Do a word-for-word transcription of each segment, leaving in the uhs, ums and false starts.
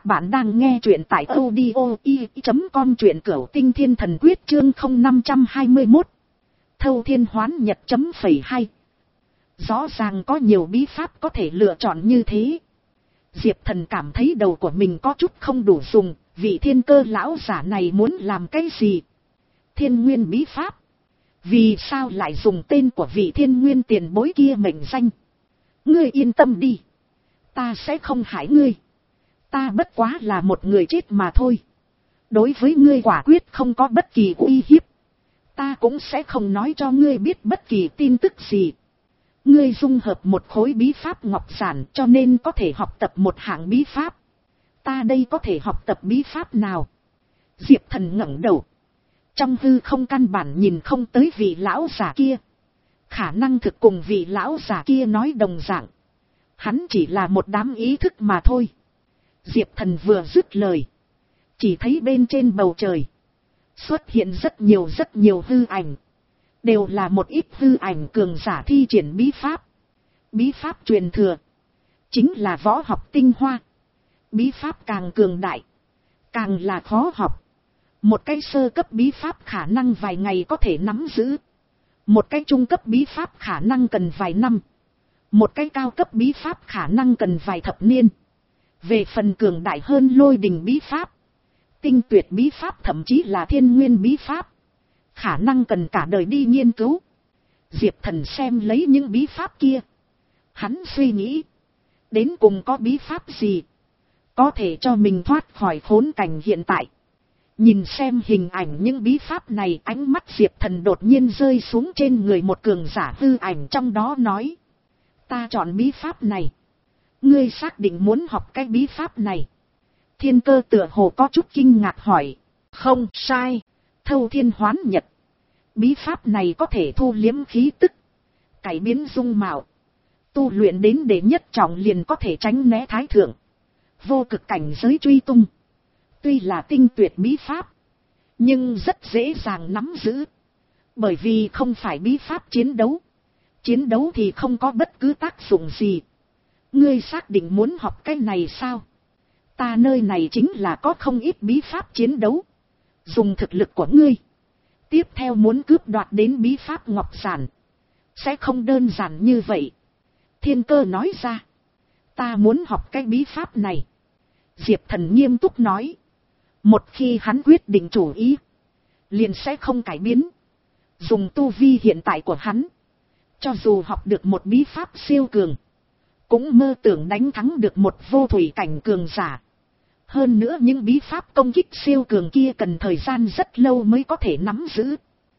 bạn đang nghe truyện tại audio i chấm com, truyện cửu tinh thiên thần quyết chương không năm trăm hai mươi mốt. Thâu thiên hoán nhật chấm phẩy hai. Rõ ràng có nhiều bí pháp có thể lựa chọn như thế. Diệp Thần cảm thấy đầu của mình có chút không đủ dùng, vị thiên cơ lão giả này muốn làm cái gì? Thiên nguyên bí pháp? Vì sao lại dùng tên của vị thiên nguyên tiền bối kia mệnh danh? Ngươi yên tâm đi, ta sẽ không hại ngươi. Ta bất quá là một người chết mà thôi. Đối với ngươi quả quyết không có bất kỳ uy hiếp. Ta cũng sẽ không nói cho ngươi biết bất kỳ tin tức gì. Ngươi dung hợp một khối bí pháp ngọc giản cho nên có thể học tập một hạng bí pháp. Ta đây có thể học tập bí pháp nào? Diệp Thần ngẩng đầu. Trong hư không căn bản nhìn không tới vị lão giả kia. Khả năng thực cùng vị lão giả kia nói đồng dạng. Hắn chỉ là một đám ý thức mà thôi. Diệp Thần vừa dứt lời, chỉ thấy bên trên bầu trời xuất hiện rất nhiều rất nhiều hư ảnh. Đều là một ít hư ảnh cường giả thi triển bí pháp. Bí pháp truyền thừa chính là võ học tinh hoa. Bí pháp càng cường đại, càng là khó học. Một cái sơ cấp bí pháp khả năng vài ngày có thể nắm giữ. Một cái trung cấp bí pháp khả năng cần vài năm. Một cái cao cấp bí pháp khả năng cần vài thập niên. Về phần cường đại hơn lôi đình bí pháp, tinh tuyệt bí pháp, thậm chí là thiên nguyên bí pháp, khả năng cần cả đời đi nghiên cứu. Diệp Thần xem lấy những bí pháp kia. Hắn suy nghĩ, đến cùng có bí pháp gì có thể cho mình thoát khỏi khốn cảnh hiện tại. Nhìn xem hình ảnh những bí pháp này, ánh mắt Diệp Thần đột nhiên rơi xuống trên người một cường giả hư ảnh, trong đó nói: ta chọn bí pháp này. Ngươi xác định muốn học cái bí pháp này? Thiên cơ tựa hồ có chút kinh ngạc hỏi. Không sai, thâu thiên hoán nhật. Bí pháp này có thể thu liếm khí tức, cải biến dung mạo. Tu luyện đến đệ nhất trọng liền có thể tránh né thái thượng, vô cực cảnh giới truy tung. Tuy là tinh tuyệt bí pháp, nhưng rất dễ dàng nắm giữ. Bởi vì không phải bí pháp chiến đấu. Chiến đấu thì không có bất cứ tác dụng gì. Ngươi xác định muốn học cái này sao? Ta nơi này chính là có không ít bí pháp chiến đấu. Dùng thực lực của ngươi, tiếp theo muốn cướp đoạt đến bí pháp ngọc giản sẽ không đơn giản như vậy. Thiên cơ nói ra. Ta muốn học cái bí pháp này. Diệp Thần nghiêm túc nói. Một khi hắn quyết định chủ ý, liền sẽ không cải biến. Dùng tu vi hiện tại của hắn, cho dù học được một bí pháp siêu cường, cũng mơ tưởng đánh thắng được một vô thủy cảnh cường giả. Hơn nữa những bí pháp công kích siêu cường kia cần thời gian rất lâu mới có thể nắm giữ.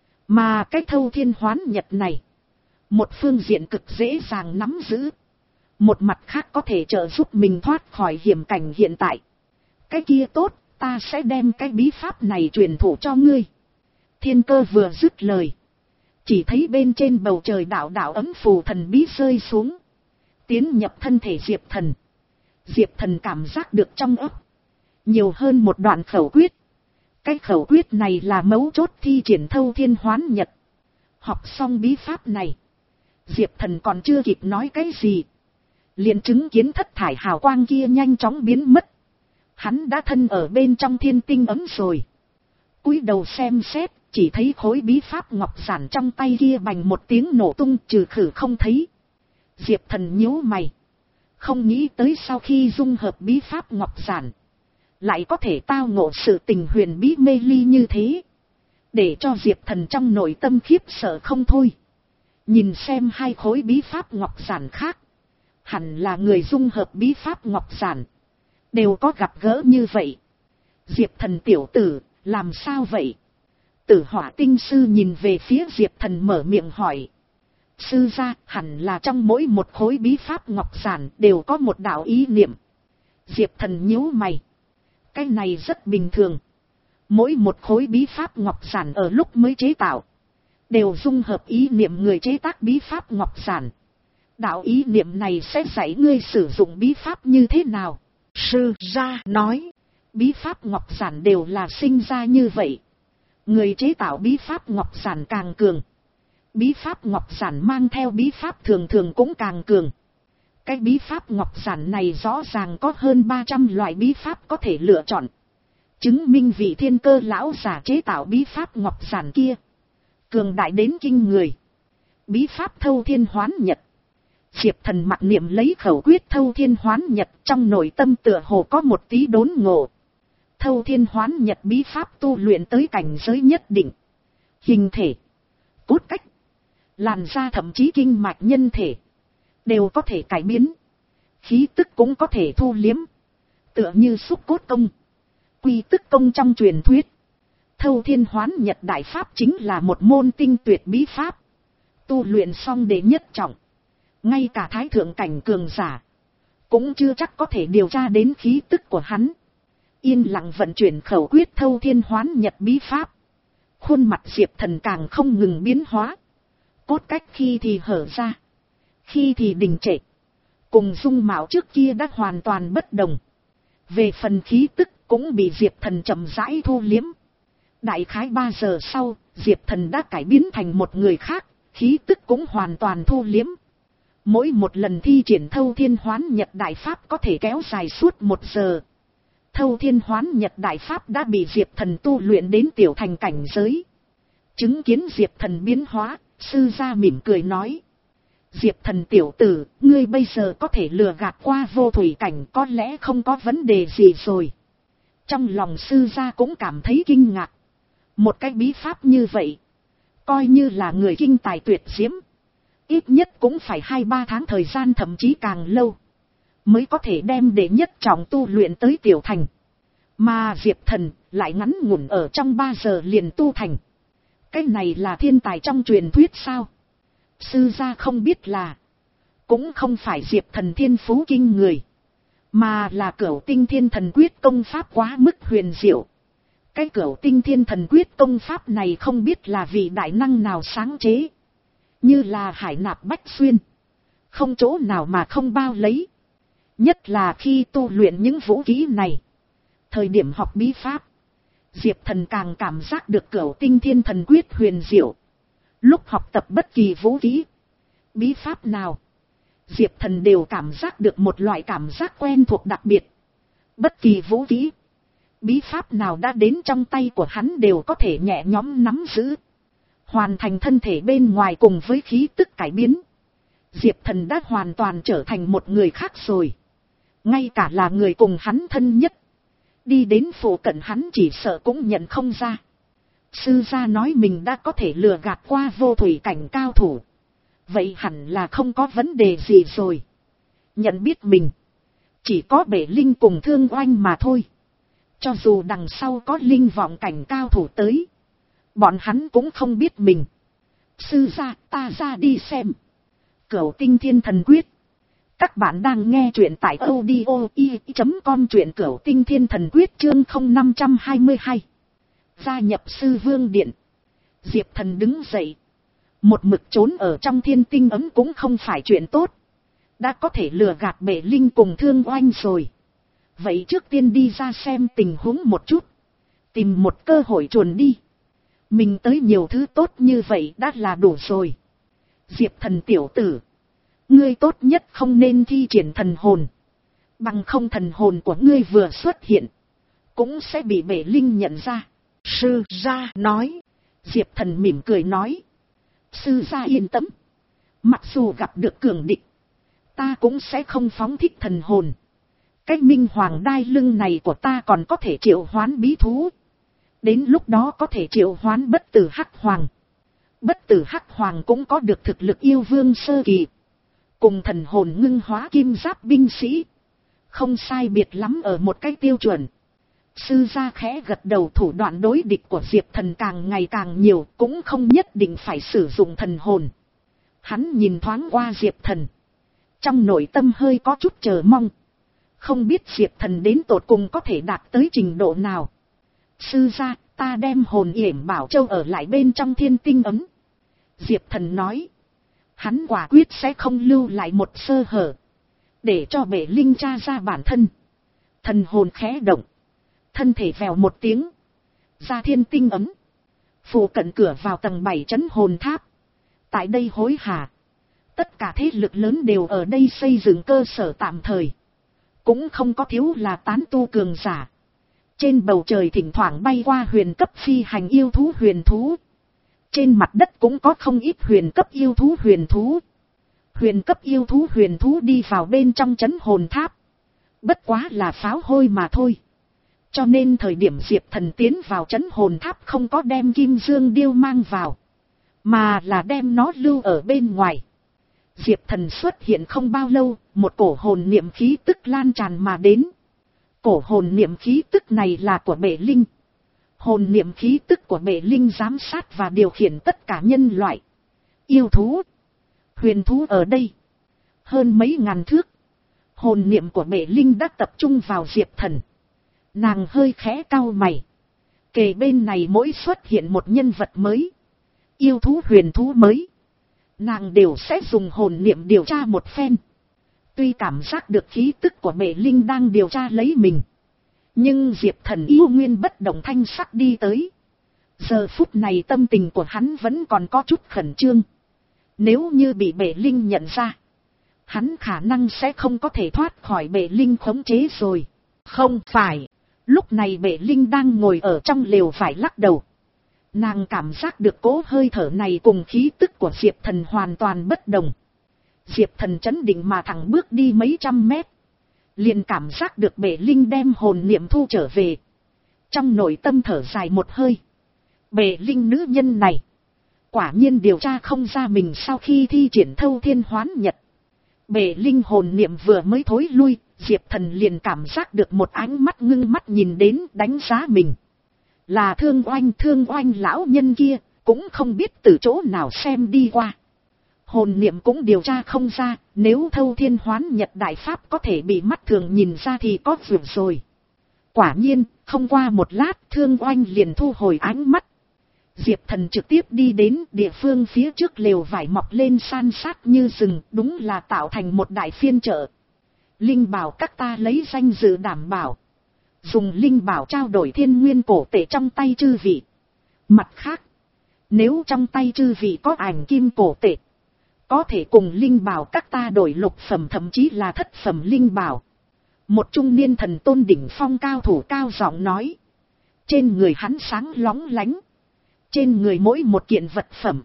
Mà cái thâu thiên hoán nhật này, một phương diện cực dễ dàng nắm giữ, một mặt khác có thể trợ giúp mình thoát khỏi hiểm cảnh hiện tại. Cái kia tốt, ta sẽ đem cái bí pháp này truyền thụ cho ngươi. Thiên cơ vừa dứt lời, chỉ thấy bên trên bầu trời đạo đạo ấm phù thần bí rơi xuống, tiến nhập thân thể Diệp Thần. Diệp Thần cảm giác được trong ấp nhiều hơn một đoạn khẩu quyết. Cái khẩu quyết này là mấu chốt thi triển thâu thiên hoán nhật. Học xong bí pháp này, Diệp Thần còn chưa kịp nói cái gì, liền chứng kiến thất thải hào quang kia nhanh chóng biến mất. Hắn đã thân ở bên trong thiên tinh ấm rồi. Cúi đầu xem xét, chỉ thấy khối bí pháp ngọc giản trong tay kia bành một tiếng nổ tung, trừ khử không thấy. Diệp Thần nhíu mày, không nghĩ tới sau khi dung hợp bí pháp ngọc giản, lại có thể tao ngộ sự tình huyền bí mê ly như thế, để cho Diệp Thần trong nội tâm khiếp sợ không thôi. Nhìn xem hai khối bí pháp ngọc giản khác, hẳn là người dung hợp bí pháp ngọc giản đều có gặp gỡ như vậy. Diệp Thần tiểu tử, làm sao vậy? Tử Hỏa tinh sư nhìn về phía Diệp Thần mở miệng hỏi. Sư gia, hẳn là trong mỗi một khối bí pháp ngọc giản đều có một đạo ý niệm. Diệp Thần nhíu mày. Cái này rất bình thường. Mỗi một khối bí pháp ngọc giản ở lúc mới chế tạo, đều dung hợp ý niệm người chế tác bí pháp ngọc giản. Đạo ý niệm này sẽ dạy ngươi sử dụng bí pháp như thế nào. Sư gia nói, bí pháp ngọc giản đều là sinh ra như vậy. Người chế tạo bí pháp ngọc giản càng cường, bí pháp ngọc giản mang theo bí pháp thường thường cũng càng cường. Cái bí pháp ngọc giản này rõ ràng có hơn ba trăm loại bí pháp có thể lựa chọn. Chứng minh vị thiên cơ lão giả chế tạo bí pháp ngọc giản kia cường đại đến kinh người. Bí pháp thâu thiên hoán nhật. Diệp Thần mặc niệm lấy khẩu quyết thâu thiên hoán nhật, trong nội tâm tựa hồ có một tí đốn ngộ. Thâu thiên hoán nhật bí pháp tu luyện tới cảnh giới nhất định. Hình thể, cốt cách, làn da thậm chí kinh mạch nhân thể đều có thể cải biến. Khí tức cũng có thể thu liếm. Tựa như xúc cốt công, quy tức công trong truyền thuyết. Thâu thiên hoán nhật đại pháp chính là một môn tinh tuyệt bí pháp. Tu luyện xong đệ nhất trọng, ngay cả thái thượng cảnh cường giả cũng chưa chắc có thể điều tra đến khí tức của hắn. Yên lặng vận chuyển khẩu quyết thâu thiên hoán nhật bí pháp. Khuôn mặt Diệp Thần càng không ngừng biến hóa. Cốt cách khi thì hở ra, khi thì đình trệ, cùng dung mạo trước kia đã hoàn toàn bất đồng. Về phần khí tức cũng bị Diệp Thần chậm rãi thu liếm. Đại khái ba giờ sau, Diệp Thần đã cải biến thành một người khác, khí tức cũng hoàn toàn thu liếm. Mỗi một lần thi triển thâu thiên hoán nhật đại pháp có thể kéo dài suốt một giờ. Thâu thiên hoán nhật đại pháp đã bị Diệp Thần tu luyện đến tiểu thành cảnh giới. Chứng kiến Diệp Thần biến hóa, sư gia mỉm cười nói. Diệp Thần tiểu tử, ngươi bây giờ có thể lừa gạt qua vô thủy cảnh, có lẽ không có vấn đề gì rồi. Trong lòng sư gia cũng cảm thấy kinh ngạc. Một cái bí pháp như vậy, coi như là người kinh tài tuyệt diễm, ít nhất cũng phải hai ba tháng thời gian, thậm chí càng lâu, mới có thể đem đệ nhất trọng tu luyện tới tiểu thành. Mà Diệp Thần lại ngắn ngủn ở trong ba giờ liền tu thành. Cái này là thiên tài trong truyền thuyết sao? Sư gia không biết là, cũng không phải Diệp Thần thiên phú kinh người, mà là cửu tinh thiên thần quyết công pháp quá mức huyền diệu. Cái cửu tinh thiên thần quyết công pháp này không biết là vị đại năng nào sáng chế, như là hải nạp bách xuyên, không chỗ nào mà không bao lấy. Nhất là khi tu luyện những vũ khí này, thời điểm học bí pháp, Diệp Thần càng cảm giác được cửu tinh thiên thần quyết huyền diệu. Lúc học tập bất kỳ vũ khí, bí pháp nào, Diệp Thần đều cảm giác được một loại cảm giác quen thuộc đặc biệt. Bất kỳ vũ khí, bí pháp nào đã đến trong tay của hắn đều có thể nhẹ nhõm nắm giữ, hoàn thành thân thể bên ngoài cùng với khí tức cải biến. Diệp Thần đã hoàn toàn trở thành một người khác rồi. Ngay cả là người cùng hắn thân nhất, đi đến phụ cận hắn chỉ sợ cũng nhận không ra. Sư gia nói mình đã có thể lừa gạt qua vô thủy cảnh cao thủ, vậy hẳn là không có vấn đề gì rồi. Nhận biết mình chỉ có Bể Linh cùng Thương Oanh mà thôi. Cho dù đằng sau có linh vọng cảnh cao thủ tới, bọn hắn cũng không biết mình. Sư gia, ta ra đi xem Cửu tinh thiên thần quyết. Các bạn đang nghe truyện tại audio i chấm com, truyện Cửu tinh thiên thần quyết chương không năm hai hai. Gia nhập sư vương điện. Diệp Thần đứng dậy. Một mực trốn ở trong thiên tinh ấm cũng không phải chuyện tốt. Đã có thể lừa gạt Bể Linh cùng Thương Oanh rồi, vậy trước tiên đi ra xem tình huống một chút, tìm một cơ hội chuồn đi. Mình tới nhiều thứ tốt như vậy đã là đủ rồi. Diệp Thần tiểu tử, ngươi tốt nhất không nên thi triển thần hồn, bằng không thần hồn của ngươi vừa xuất hiện cũng sẽ bị Bể Linh nhận ra. Sư gia nói. Diệp Thần mỉm cười nói. Sư gia yên tâm, mặc dù gặp được cường địch, ta cũng sẽ không phóng thích thần hồn. Cái minh hoàng đai lưng này của ta còn có thể triệu hoán bí thú, đến lúc đó có thể triệu hoán bất tử hắc hoàng. Bất tử hắc hoàng cũng có được thực lực yêu vương sơ kỳ, cùng thần hồn ngưng hóa kim giáp binh sĩ không sai biệt lắm ở một cái tiêu chuẩn. Sư gia khẽ gật đầu, thủ đoạn đối địch của Diệp Thần càng ngày càng nhiều, cũng không nhất định phải sử dụng thần hồn. Hắn nhìn thoáng qua Diệp Thần, trong nội tâm hơi có chút chờ mong, không biết Diệp Thần đến tột cùng có thể đạt tới trình độ nào. Sư gia, ta đem hồn yểm bảo châu ở lại bên trong thiên tinh ấm. Diệp Thần nói. Hắn quả quyết sẽ không lưu lại một sơ hở, để cho Bể Linh tra ra bản thân. Thần hồn khẽ động, thân thể vèo một tiếng ra thiên tinh ấm, phụ cận cửa vào tầng bảy trấn hồn tháp. Tại đây hối hả, Tất cả thế lực lớn đều ở đây xây dựng cơ sở tạm thời. Cũng không có thiếu là tán tu cường giả. Trên bầu trời thỉnh thoảng bay qua huyền cấp phi hành yêu thú huyền thú. Trên mặt đất cũng có không ít huyền cấp yêu thú huyền thú. Huyền cấp yêu thú huyền thú đi vào bên trong trấn hồn tháp. Bất quá là pháo hôi mà thôi. Cho nên thời điểm Diệp Thần tiến vào trấn hồn tháp không có đem Kim Dương Điêu mang vào. Mà là đem nó lưu ở bên ngoài. Diệp Thần xuất hiện không bao lâu, một cổ hồn niệm khí tức lan tràn mà đến. Cổ hồn niệm khí tức này là của Bệ Linh. Hồn niệm khí tức của Bệ Linh giám sát và điều khiển tất cả nhân loại. Yêu thú. Huyền thú ở đây. Hơn mấy ngàn thước. Hồn niệm của Bệ Linh đã tập trung vào Diệp Thần. Nàng hơi khẽ cau mày. Kề bên này mỗi xuất hiện một nhân vật mới. Yêu thú huyền thú mới. Nàng đều sẽ dùng hồn niệm điều tra một phen. Tuy cảm giác được khí tức của Bệ Linh đang điều tra lấy mình. Nhưng Diệp Thần yêu nguyên bất động thanh sắc đi tới. Giờ phút này tâm tình của hắn vẫn còn có chút khẩn trương. Nếu như bị Bệ Linh nhận ra. Hắn khả năng sẽ không có thể thoát khỏi Bệ Linh khống chế rồi. Không phải. Lúc này Bệ Linh đang ngồi ở trong lều vải lắc đầu. Nàng cảm giác được cỗ hơi thở này cùng khí tức của Diệp Thần hoàn toàn bất đồng. Diệp Thần chấn định mà thẳng bước đi mấy trăm mét. Liền cảm giác được Bệ Linh đem hồn niệm thu trở về. Trong nội tâm thở dài một hơi. Bệ Linh nữ nhân này. Quả nhiên điều tra không ra mình sau khi thi triển thâu thiên hoán nhật. Bệ Linh hồn niệm vừa mới thối lui. Diệp Thần liền cảm giác được một ánh mắt ngưng mắt nhìn đến đánh giá mình. Là Thương Oanh Thương Oanh lão nhân kia, cũng không biết từ chỗ nào xem đi qua. Hồn niệm cũng điều tra không ra, nếu thâu thiên hoán nhật đại pháp có thể bị mắt thường nhìn ra thì có việc rồi. Quả nhiên, không qua một lát Thương Oanh liền thu hồi ánh mắt. Diệp Thần trực tiếp đi đến địa phương phía trước lều vải mọc lên san sát như rừng, đúng là tạo thành một đại phiên chợ. Linh bảo các ta lấy danh dự đảm bảo. Dùng linh bảo trao đổi thiên nguyên cổ tệ trong tay chư vị. Mặt khác, nếu trong tay chư vị có ảnh kim cổ tệ, có thể cùng linh bảo các ta đổi lục phẩm thậm chí là thất phẩm linh bảo. Một trung niên thần tôn đỉnh phong cao thủ cao giọng nói. Trên người hắn sáng lóng lánh. Trên người mỗi một kiện vật phẩm.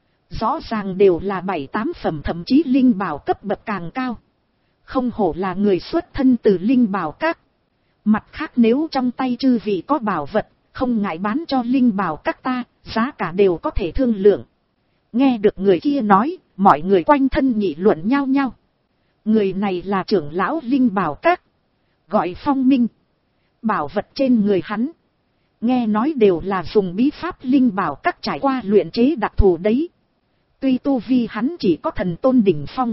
Rõ ràng đều là bảy tám phẩm thậm chí linh bảo cấp bậc càng cao. Không hổ là người xuất thân từ linh bảo các. Mặt khác nếu trong tay chư vị có bảo vật, không ngại bán cho linh bảo các ta, giá cả đều có thể thương lượng. Nghe được người kia nói, mọi người quanh thân nghị luận nhau nhau. Người này là trưởng lão linh bảo các, gọi Phong Minh. Bảo vật trên người hắn, nghe nói đều là dùng bí pháp linh bảo các trải qua luyện chế đặc thù đấy. Tuy tu vi hắn chỉ có thần tôn đỉnh phong,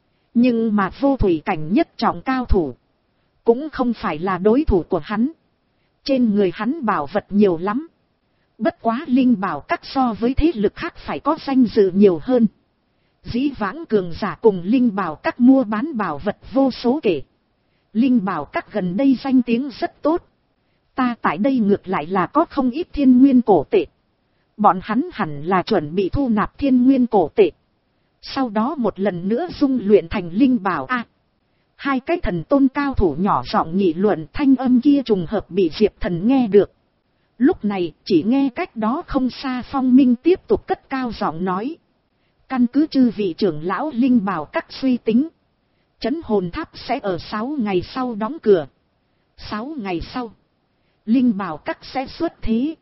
nhưng mà vô thủy cảnh nhất trọng cao thủ. Cũng không phải là đối thủ của hắn. Trên người hắn bảo vật nhiều lắm. Bất quá linh bảo các so với thế lực khác phải có danh dự nhiều hơn. Dĩ vãng cường giả cùng linh bảo các mua bán bảo vật vô số kể. Linh bảo các gần đây danh tiếng rất tốt. Ta tại đây ngược lại là có không ít thiên nguyên cổ tệ. Bọn hắn hẳn là chuẩn bị thu nạp thiên nguyên cổ tệ. Sau đó một lần nữa dung luyện thành linh bảo a. À, hai cái thần tôn cao thủ nhỏ giọng nghị luận, thanh âm kia trùng hợp bị Diệp Thần nghe được. Lúc này chỉ nghe cách đó không xa Phong Minh tiếp tục cất cao giọng nói. Căn cứ chư vị trưởng lão linh bảo các suy tính. Trấn hồn tháp sẽ ở sáu ngày sau đóng cửa. sáu ngày sau, linh bảo các sẽ xuất thế.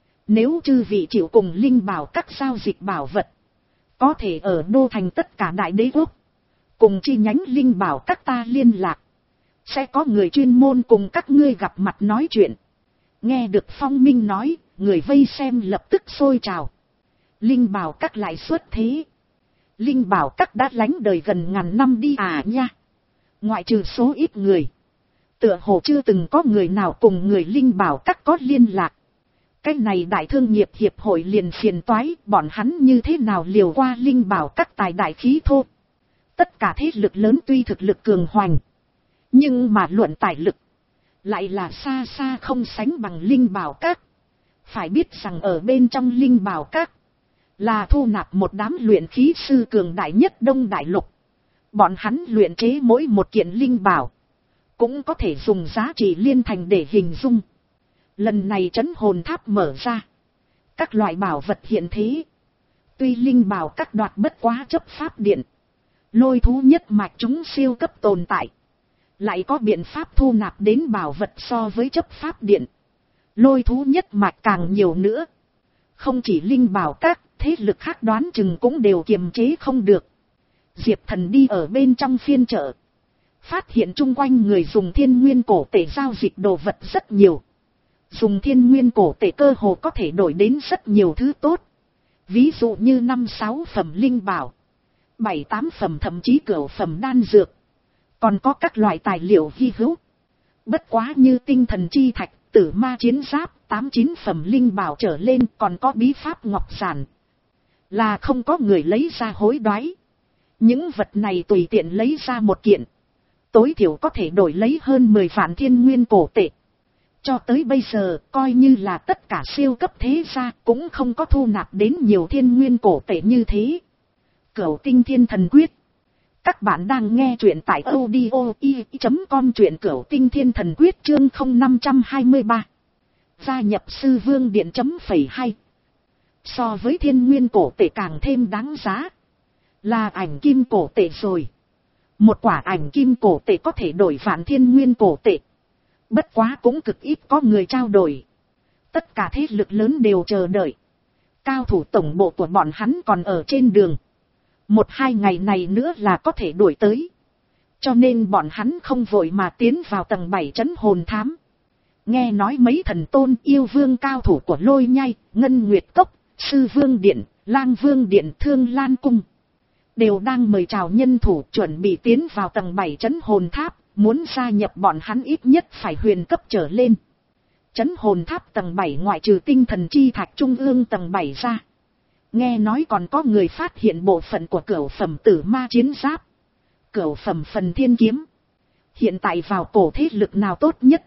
Nếu chư vị chịu cùng linh bảo các giao dịch bảo vật, có thể ở đô thành tất cả đại đế quốc, cùng chi nhánh linh bảo các ta liên lạc. Sẽ có người chuyên môn cùng các ngươi gặp mặt nói chuyện. Nghe được Phong Minh nói, người vây xem lập tức sôi trào. Linh bảo các lại xuất thế. Linh bảo các đã lánh đời gần ngàn năm đi à nha. Ngoại trừ số ít người, tựa hồ chưa từng có người nào cùng người linh bảo các có liên lạc. Cái này đại thương nghiệp hiệp hội liền phiền toái, bọn hắn như thế nào liều qua linh bảo các tài đại khí thô. Tất cả thế lực lớn tuy thực lực cường hoành, nhưng mà luận tài lực lại là xa xa không sánh bằng linh bảo các. Phải biết rằng ở bên trong linh bảo các là thu nạp một đám luyện khí sư cường đại nhất Đông Đại Lục. Bọn hắn luyện chế mỗi một kiện linh bảo, cũng có thể dùng giá trị liên thành để hình dung. Lần này trấn hồn tháp mở ra, các loại bảo vật hiện thế. Tuy linh bảo các đoạt bất quá chấp pháp điện, lôi thú nhất mạch chúng siêu cấp tồn tại, lại có biện pháp thu nạp đến bảo vật so với chấp pháp điện, lôi thú nhất mạch càng nhiều nữa. Không chỉ linh bảo các, thế lực khác đoán chừng cũng đều kiềm chế không được. Diệp Thần đi ở bên trong phiên chợ, phát hiện chung quanh người dùng thiên nguyên cổ tệ giao dịch đồ vật rất nhiều. Dùng thiên nguyên cổ tệ cơ hồ có thể đổi đến rất nhiều thứ tốt. Ví dụ như năm sáu phẩm linh bảo, bảy tám phẩm thậm chí cửu phẩm đan dược. Còn có các loại tài liệu hy hữu. Bất quá như tinh thần chi thạch, tử ma chiến giáp, tám chín phẩm linh bảo trở lên, còn có bí pháp ngọc giản, là không có người lấy ra hối đoái. Những vật này tùy tiện lấy ra một kiện, tối thiểu có thể đổi lấy hơn mười vạn thiên nguyên cổ tệ. Cho tới bây giờ, coi như là tất cả siêu cấp thế gia cũng không có thu nạp đến nhiều thiên nguyên cổ tệ như thế. Cửu tinh thiên thần quyết. Các bạn đang nghe truyện tại audio i chấm com, truyện Cửu tinh thiên thần quyết chương không năm hai ba. Gia nhập sư vương điện chấm phẩy hai. So với thiên nguyên cổ tệ càng thêm đáng giá là ảnh kim cổ tệ rồi. Một quả ảnh kim cổ tệ có thể đổi vạn thiên nguyên cổ tệ. Bất quá cũng cực ít có người trao đổi. Tất cả thế lực lớn đều chờ đợi. Cao thủ tổng bộ của bọn hắn còn ở trên đường. Một hai ngày này nữa là có thể đuổi tới. Cho nên bọn hắn không vội mà tiến vào tầng bảy trấn hồn thám. Nghe nói mấy thần tôn yêu vương cao thủ của Lôi Nhai, Ngân Nguyệt Cốc, Sư Vương Điện, Lang Vương Điện, Thương Lan Cung đều đang mời chào nhân thủ chuẩn bị tiến vào tầng bảy trấn hồn tháp. Muốn gia nhập bọn hắn ít nhất phải huyền cấp trở lên. Trấn hồn tháp tầng bảy ngoại trừ tinh thần chi thạch trung ương tầng bảy ra, nghe nói còn có người phát hiện bộ phận của cửu phẩm tử ma chiến giáp, cửu phẩm phần thiên kiếm. Hiện tại vào cổ thế lực nào tốt nhất?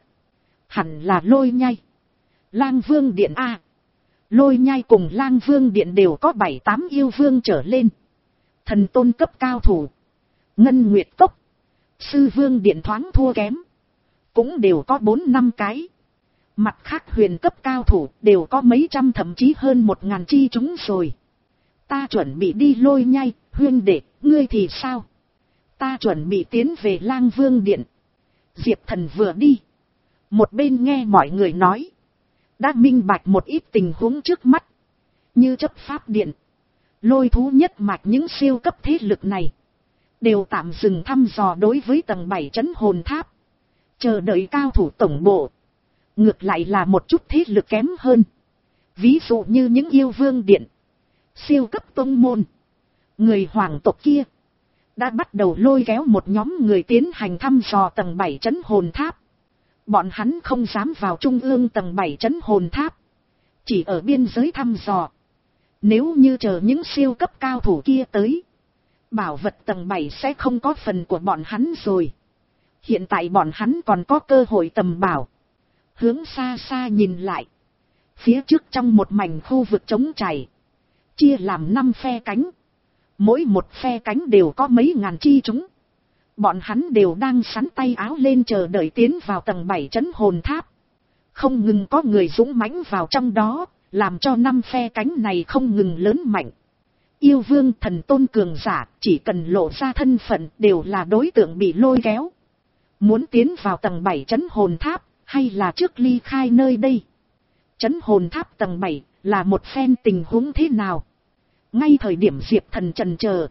Hẳn là Lôi Nhai, Lang Vương Điện A. Lôi Nhai cùng Lang Vương Điện đều có bảy tám yêu vương trở lên, thần tôn cấp cao thủ. Ngân Nguyệt Cốc, Sư Vương Điện thoáng thua kém, cũng đều có bốn năm cái. Mặt khác huyền cấp cao thủ đều có mấy trăm thậm chí hơn một ngàn chi chúng rồi. Ta chuẩn bị đi Lôi Nhai, huyên đệ, ngươi thì sao? Ta chuẩn bị tiến về Lang Vương Điện. Diệp Thần vừa đi, một bên nghe mọi người nói, đã minh bạch một ít tình huống trước mắt. Như chấp pháp điện, lôi thú nhất mạch, những siêu cấp thế lực này đều tạm dừng thăm dò đối với tầng bảy trấn hồn tháp, chờ đợi cao thủ tổng bộ. Ngược lại là một chút thế lực kém hơn, ví dụ như những yêu vương điện, siêu cấp tông môn, người hoàng tộc kia, đã bắt đầu lôi kéo một nhóm người tiến hành thăm dò tầng bảy trấn hồn tháp. Bọn hắn không dám vào trung ương tầng bảy trấn hồn tháp, chỉ ở biên giới thăm dò. Nếu như chờ những siêu cấp cao thủ kia tới, bảo vật tầng bảy sẽ không có phần của bọn hắn rồi. Hiện tại bọn hắn còn có cơ hội tầm bảo. Hướng xa xa nhìn lại, phía trước trong một mảnh khu vực trống trải, chia làm năm phe cánh. Mỗi một phe cánh đều có mấy ngàn chi chúng. Bọn hắn đều đang sắn tay áo lên chờ đợi tiến vào tầng bảy trấn hồn tháp. Không ngừng có người dũng mãnh vào trong đó, làm cho năm phe cánh này không ngừng lớn mạnh. Yêu vương, thần tôn cường giả, chỉ cần lộ ra thân phận đều là đối tượng bị lôi kéo. Muốn tiến vào tầng bảy trấn hồn tháp, hay là trước ly khai nơi đây? Trấn hồn tháp tầng bảy là một phen tình huống thế nào? Ngay thời điểm Diệp Thần chần chờ,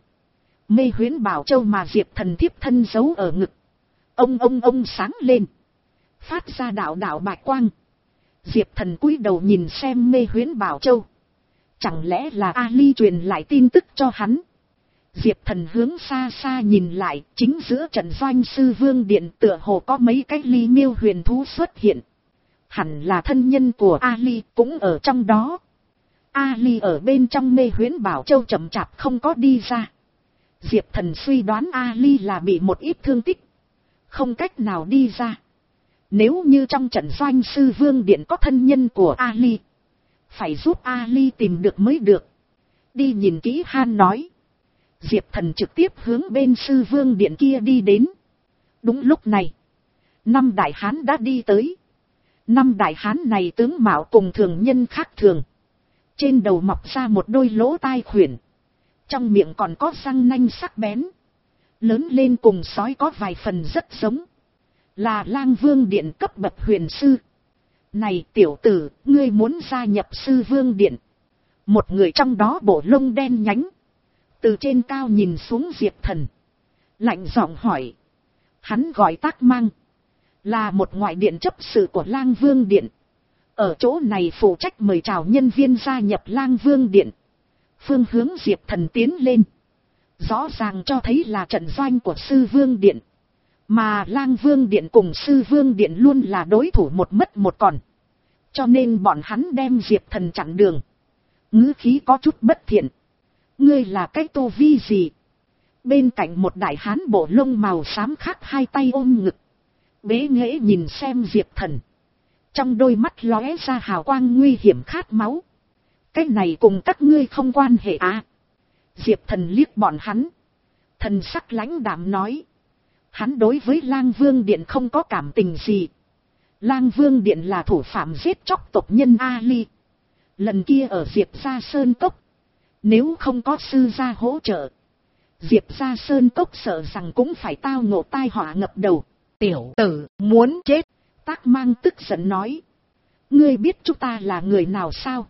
mê huyễn bảo châu mà Diệp Thần thiếp thân giấu ở ngực, ông ông ông sáng lên, phát ra đạo đạo bạch quang. Diệp Thần cúi đầu nhìn xem mê huyễn bảo châu, chẳng lẽ là Ali truyền lại tin tức cho hắn? Diệp Thần hướng xa xa nhìn lại, chính giữa trận doanh Sư Vương Điện tựa hồ có mấy cái ly miêu huyền thú xuất hiện. Hẳn là thân nhân của Ali cũng ở trong đó. Ali ở bên trong mê huyễn bảo châu chậm chạp không có đi ra. Diệp Thần suy đoán Ali là bị một ít thương tích, không cách nào đi ra. Nếu như trong trận doanh Sư Vương Điện có thân nhân của Ali, phải giúp Ali tìm được mới được. Đi nhìn kỹ han nói. Diệp Thần trực tiếp hướng bên sư vương điện kia đi đến. Đúng lúc này, năm đại hán đã đi tới. Năm đại hán này tướng mạo cùng thường nhân khác thường. Trên đầu mọc ra một đôi lỗ tai khuyển. Trong miệng còn có răng nanh sắc bén. Lớn lên cùng sói có vài phần rất giống. Là Lang Vương điện cấp bậc huyền sư. Này tiểu tử, ngươi muốn gia nhập sư vương điện. Một người trong đó bộ lông đen nhánh. Từ trên cao nhìn xuống Diệp Thần. Lạnh giọng hỏi. Hắn gọi Tác Mang. Là một ngoại điện chấp sự của Lang Vương điện. Ở chỗ này phụ trách mời chào nhân viên gia nhập Lang Vương điện. Phương hướng Diệp Thần tiến lên. Rõ ràng cho thấy là trận doanh của sư vương điện. Mà Lang Vương điện cùng sư vương điện luôn là đối thủ một mất một còn. Cho nên bọn hắn đem Diệp Thần chặn đường. Ngữ khí có chút bất thiện. Ngươi là cái tu vi gì? Bên cạnh một đại hán bộ lông màu xám khác hai tay ôm ngực. Bế nghễ nhìn xem Diệp Thần. Trong đôi mắt lóe ra hào quang nguy hiểm khát máu. Cái này cùng các ngươi không quan hệ à? Diệp Thần liếc bọn hắn. Thần sắc lãnh đạm nói. Hắn đối với Lang Vương điện không có cảm tình gì. Lang Vương điện là thủ phạm giết chóc tộc nhân Ali. Lần kia ở Diệp Gia Sơn Cốc. Nếu không có sư gia hỗ trợ. Diệp Gia Sơn Cốc sợ rằng cũng phải tao ngộ tai họa ngập đầu. Tiểu tử muốn chết. Tác Mang tức giận nói. Ngươi biết chúng ta là người nào sao?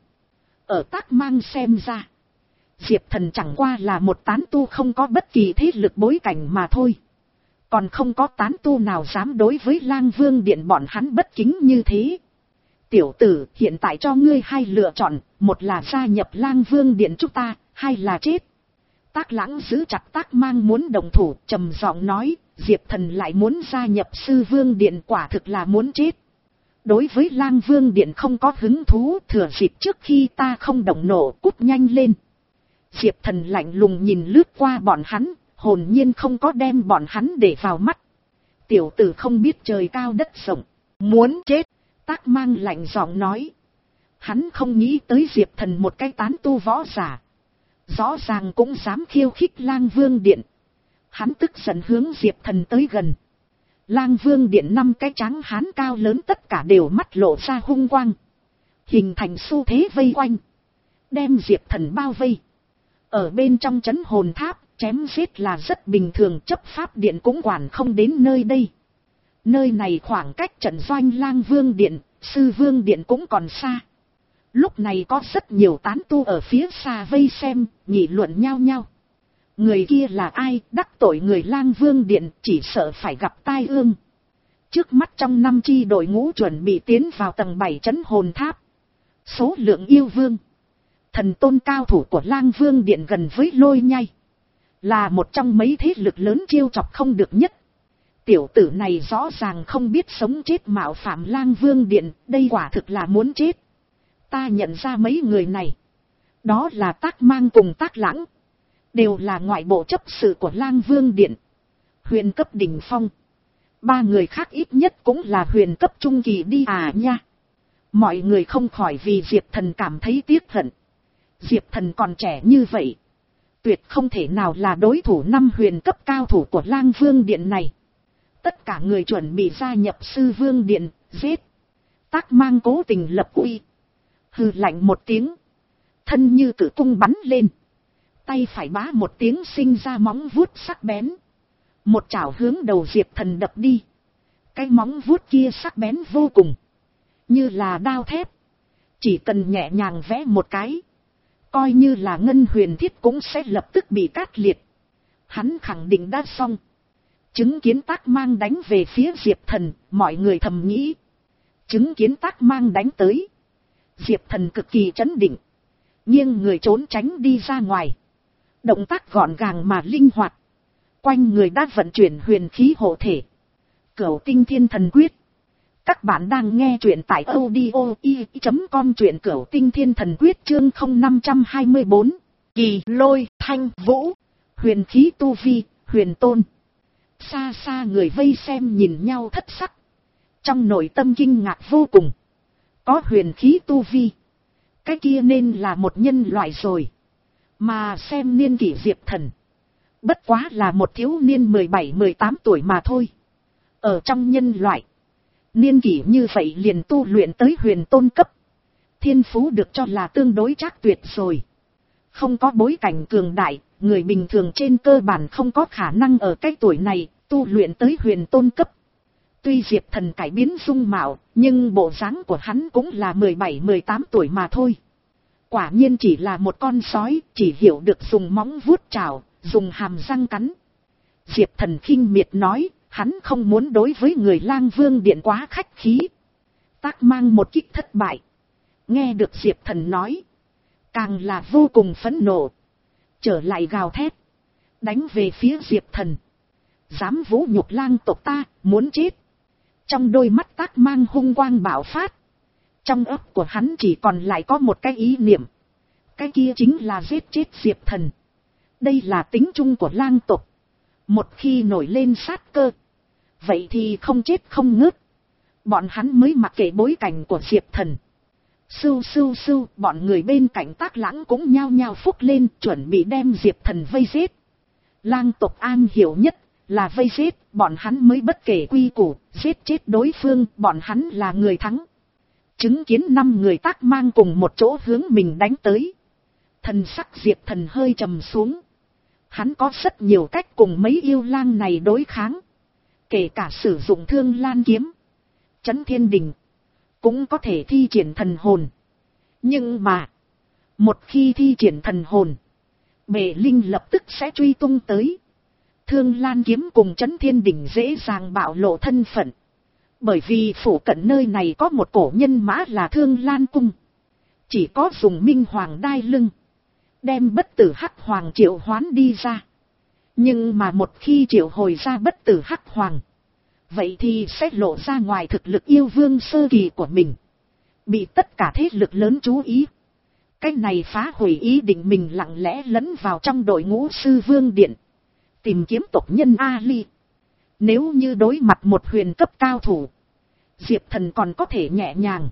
Ở Tác Mang xem ra. Diệp Thần chẳng qua là một tán tu không có bất kỳ thế lực bối cảnh mà thôi. Còn không có tán tu nào dám đối với Lang Vương điện bọn hắn bất kính như thế. Tiểu tử, hiện tại cho ngươi hai lựa chọn, một là gia nhập Lang Vương điện chúng ta, hai là chết. Tác Lãng giữ chặt Tác Mang muốn đồng thủ, trầm giọng nói, Diệp Thần lại muốn gia nhập sư vương điện, quả thực là muốn chết. Đối với Lang Vương điện không có hứng thú, thừa dịp trước khi ta không động nổ, cút nhanh lên. Diệp Thần lạnh lùng nhìn lướt qua bọn hắn, hồn nhiên không có đem bọn hắn để vào mắt. Tiểu tử không biết trời cao đất rộng, muốn chết. Tác Mang lạnh giọng nói. Hắn không nghĩ tới Diệp Thần một cái tán tu võ giả. Rõ ràng cũng dám khiêu khích Lang Vương điện. Hắn tức giận hướng Diệp Thần tới gần. Lang Vương điện năm cái tráng hán cao lớn tất cả đều mắt lộ ra hung quang. Hình thành xu thế vây quanh. Đem Diệp Thần bao vây. Ở bên trong trấn hồn tháp, chém giết là rất bình thường, chấp pháp điện cũng quản không đến nơi đây. Nơi này khoảng cách trận doanh Lang Vương điện, sư vương điện cũng còn xa. Lúc này có rất nhiều tán tu ở phía xa vây xem, nghị luận nhau nhau. Người kia là ai, đắc tội người Lang Vương điện, chỉ sợ phải gặp tai ương. Trước mắt trong năm chi đội ngũ chuẩn bị tiến vào tầng bảy trấn hồn tháp. Số lượng yêu vương, thần tôn cao thủ của Lang Vương điện gần với Lôi Nhai. Là một trong mấy thế lực lớn chiêu chọc không được nhất. Tiểu tử này rõ ràng không biết sống chết mạo phạm Lang Vương điện, đây quả thực là muốn chết. Ta nhận ra mấy người này. Đó là Tác Mang cùng Tác Lãng. Đều là ngoại bộ chấp sự của Lang Vương điện. Huyền cấp đỉnh phong. Ba người khác ít nhất cũng là huyền cấp trung kỳ đi à nha. Mọi người không khỏi vì Diệp Thần cảm thấy tiếc hận. Diệp Thần còn trẻ như vậy. Tuyệt không thể nào là đối thủ năm huyền cấp cao thủ của Lang Vương điện này. Tất cả người chuẩn bị gia nhập sư vương điện, giết. Tác Mang cố tình lập uy. Hừ lạnh một tiếng. Thân như cử cung bắn lên. Tay phải bá một tiếng sinh ra móng vuốt sắc bén. Một chảo hướng đầu Diệp Thần đập đi. Cái móng vuốt kia sắc bén vô cùng. Như là đao thép. Chỉ cần nhẹ nhàng vẽ một cái. Coi như là ngân huyền thiết cũng sẽ lập tức bị cắt liệt. Hắn khẳng định đã xong. Chứng kiến Tác Mang đánh về phía Diệp Thần, mọi người thầm nghĩ. Chứng kiến Tác Mang đánh tới. Diệp Thần cực kỳ trấn định. Nhưng người trốn tránh đi ra ngoài. Động tác gọn gàng mà linh hoạt. Quanh người đã vận chuyển huyền khí hộ thể. Cửu Tinh Thiên Thần Quyết. Các bạn đang nghe truyện tại audio i chấm com, truyện Cửu Tinh Thiên Thần Quyết chương không năm hai bốn. Kỳ Lôi Thanh Vũ. Huyền khí tu vi, huyền tôn. Xa xa người vây xem nhìn nhau thất sắc. Trong nội tâm kinh ngạc vô cùng. Có huyền khí tu vi. Cái kia nên là một nhân loại rồi. Mà xem niên kỷ Diệp Thần, bất quá là một thiếu niên mười bảy mười tám tuổi mà thôi. Ở trong nhân loại, niên kỷ như vậy liền tu luyện tới huyền tôn cấp. Thiên phú được cho là tương đối trác tuyệt rồi. Không có bối cảnh cường đại, người bình thường trên cơ bản không có khả năng ở cái tuổi này tu luyện tới huyền tôn cấp. Tuy Diệp Thần cải biến dung mạo, nhưng bộ dáng của hắn cũng là mười bảy mười tám tuổi mà thôi. Quả nhiên chỉ là một con sói, chỉ hiểu được dùng móng vuốt chảo, dùng hàm răng cắn. Diệp Thần khinh miệt nói, hắn không muốn đối với người Lang Vương Điện quá khách khí. Tác Mang một kích thất bại. Nghe được Diệp Thần nói, càng là vô cùng phẫn nộ. Trở lại gào thét, đánh về phía Diệp Thần. Dám vũ nhục lang tộc ta, muốn chết. Trong đôi mắt Tác Mang hung quang bạo phát. Trong óc của hắn chỉ còn lại có một cái ý niệm. Cái kia chính là giết chết Diệp Thần. Đây là tính chung của lang tộc. Một khi nổi lên sát cơ, vậy thì không chết không ngớt. Bọn hắn mới mặc kệ bối cảnh của Diệp Thần. Sưu sưu sưu, bọn người bên cạnh Tác Lãng cũng nhao nhao phúc lên, chuẩn bị đem Diệp Thần vây giết. Lang tộc an hiểu nhất là vây giết, bọn hắn mới bất kể quy củ, giết chết đối phương, bọn hắn là người thắng. Chứng kiến năm người Tác Mang cùng một chỗ hướng mình đánh tới. Thần sắc Diệp Thần hơi trầm xuống. Hắn có rất nhiều cách cùng mấy yêu lang này đối kháng. Kể cả sử dụng Thương Lan kiếm, Chấn Thiên Đình, cũng có thể thi triển thần hồn. Nhưng mà, một khi thi triển thần hồn, Bệ Linh lập tức sẽ truy tung tới. Thương Lan kiếm cùng Chấn Thiên Đình dễ dàng bạo lộ thân phận. Bởi vì phủ cận nơi này có một cổ nhân mã là Thương Lan cung. Chỉ có dùng Minh Hoàng đai lưng, đem bất tử Hắc Hoàng triệu hoán đi ra. Nhưng mà một khi triệu hồi ra bất tử Hắc Hoàng, vậy thì sẽ lộ ra ngoài thực lực yêu vương sơ kỳ của mình. Bị tất cả thế lực lớn chú ý. Cái này phá hủy ý định mình lặng lẽ lẫn vào trong đội ngũ Sư Vương Điện. Tìm kiếm tộc nhân Ali. Nếu như đối mặt một huyền cấp cao thủ, Diệp Thần còn có thể nhẹ nhàng.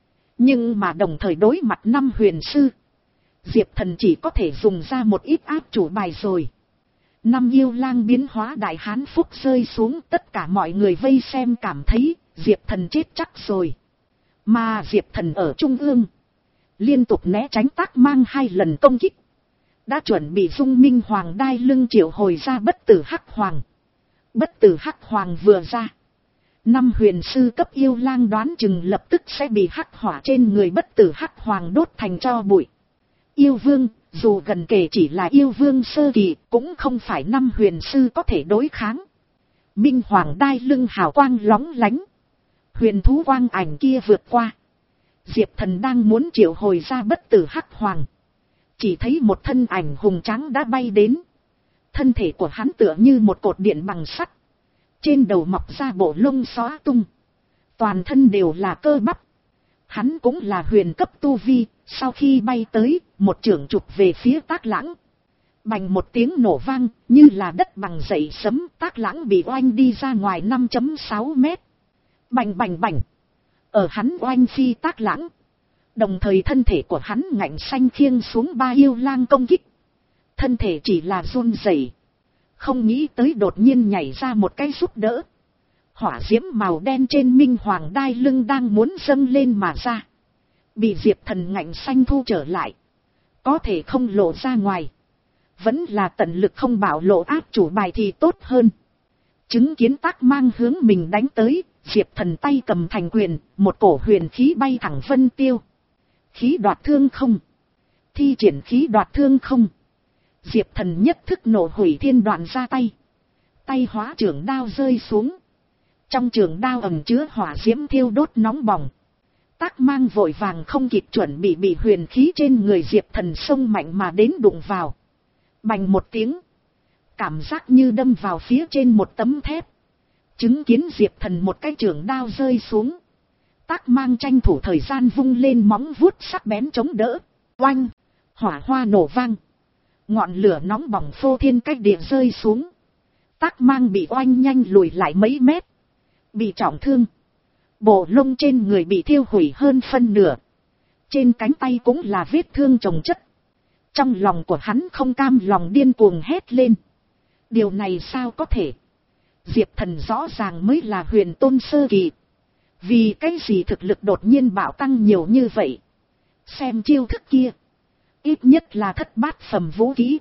Nhưng mà đồng thời đối mặt năm huyền sư, Diệp Thần chỉ có thể dùng ra một ít áp chủ bài rồi. Năm yêu lang biến hóa đại hán phúc rơi xuống, tất cả mọi người vây xem cảm thấy Diệp Thần chết chắc rồi. Mà Diệp Thần ở trung ương, liên tục né tránh Tác Mang hai lần công kích. Đã chuẩn bị dung Minh Hoàng đai lưng triệu hồi ra bất tử Hắc Hoàng. Bất tử Hắc Hoàng vừa ra, năm huyền sư cấp yêu lang đoán chừng lập tức sẽ bị hắc hỏa trên người bất tử Hắc Hoàng đốt thành tro bụi. Yêu vương, dù gần kể chỉ là yêu vương sơ kỳ, cũng không phải năm huyền sư có thể đối kháng. Minh Hoàng đai lưng hào quang lóng lánh. Huyền thú quang ảnh kia vượt qua. Diệp Thần đang muốn triệu hồi ra bất tử Hắc Hoàng. Chỉ thấy một thân ảnh hùng tráng đã bay đến. Thân thể của hắn tựa như một cột điện bằng sắt. Trên đầu mọc ra bộ lông xóa tung. Toàn thân đều là cơ bắp. Hắn cũng là huyền cấp tu vi. Sau khi bay tới, một chưởng chụp về phía Tác Lãng. Bành một tiếng nổ vang, như là đất bằng dậy sấm. Tác Lãng bị oanh đi ra ngoài năm phẩy sáu mét. Bành bành bành. Ở hắn oanh phi Tác Lãng, đồng thời thân thể của hắn ngạnh xanh khiêng xuống ba yêu lang công kích. Thân thể chỉ là run rẩy, không nghĩ tới đột nhiên nhảy ra một cái giúp đỡ. Hỏa diễm màu đen trên Minh Hoàng đai lưng đang muốn dâng lên mà ra, bị Diệp Thần ngạnh xanh thu trở lại. Có thể không lộ ra ngoài, vẫn là tận lực không bảo lộ áp chủ bài thì tốt hơn. Chứng kiến Tác Mang hướng mình đánh tới, Diệp Thần tay cầm thành quyền, một cổ huyền khí bay thẳng vân tiêu. Khí đoạt thương không. Thi triển khí đoạt thương không. Diệp Thần nhất thức nổ hủy thiên đoạn ra tay. Tay hóa trường đao rơi xuống. Trong trường đao ẩn chứa hỏa diễm thiêu đốt nóng bỏng. Tác Mang vội vàng không kịp chuẩn bị, bị huyền khí trên người Diệp Thần xông mạnh mà đến đụng vào. Bành một tiếng. Cảm giác như đâm vào phía trên một tấm thép. Chứng kiến Diệp Thần một cái trường đao rơi xuống. Tác Mang tranh thủ thời gian vung lên móng vuốt sắc bén chống đỡ. Oanh! Hỏa hoa nổ vang. Ngọn lửa nóng bỏng phô thiên cách địa rơi xuống. Tác Mang bị oanh nhanh lùi lại mấy mét. Bị trọng thương. Bộ lông trên người bị thiêu hủy hơn phân nửa. Trên cánh tay cũng là vết thương chồng chất. Trong lòng của hắn không cam lòng điên cuồng hét lên. Điều này sao có thể? Diệp Thần rõ ràng mới là huyền tôn sơ kỳ. Vì cái gì thực lực đột nhiên bạo tăng nhiều như vậy? Xem chiêu thức kia. Ít nhất là thất bát phẩm vũ khí.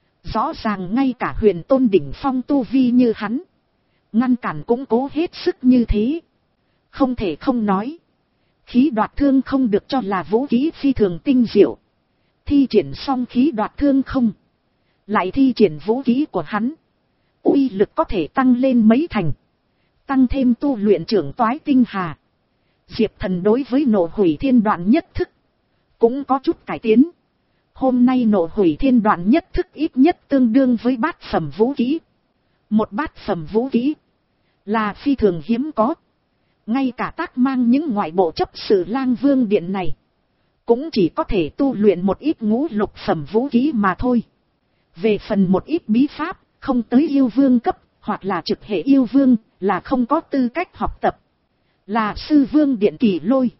Rõ ràng ngay cả huyền tôn đỉnh phong tu vi như hắn. Ngăn cản cũng cố hết sức như thế. Không thể không nói. Khí đoạt thương không được cho là vũ khí phi thường tinh diệu. Thi triển xong khí đoạt thương không. Lại thi triển vũ khí của hắn. Uy lực có thể tăng lên mấy thành. Tăng thêm tu luyện trưởng toái tinh hà. Diệp Thần đối với nộ hủy thiên đoạn nhất thức. Cũng có chút cải tiến. Hôm nay nộ hủy thiên đoạn nhất thức ít nhất tương đương với bát phẩm vũ khí. Một bát phẩm vũ khí. Là phi thường hiếm có. Ngay cả tác mang những ngoại bộ chấp sự Lang Vương điện này. Cũng chỉ có thể tu luyện một ít ngũ lục phẩm vũ khí mà thôi. Về phần một ít bí pháp, không tới yêu vương cấp, hoặc là trực hệ yêu vương, là không có tư cách học tập. Là sư vương điện Kỳ Lôi.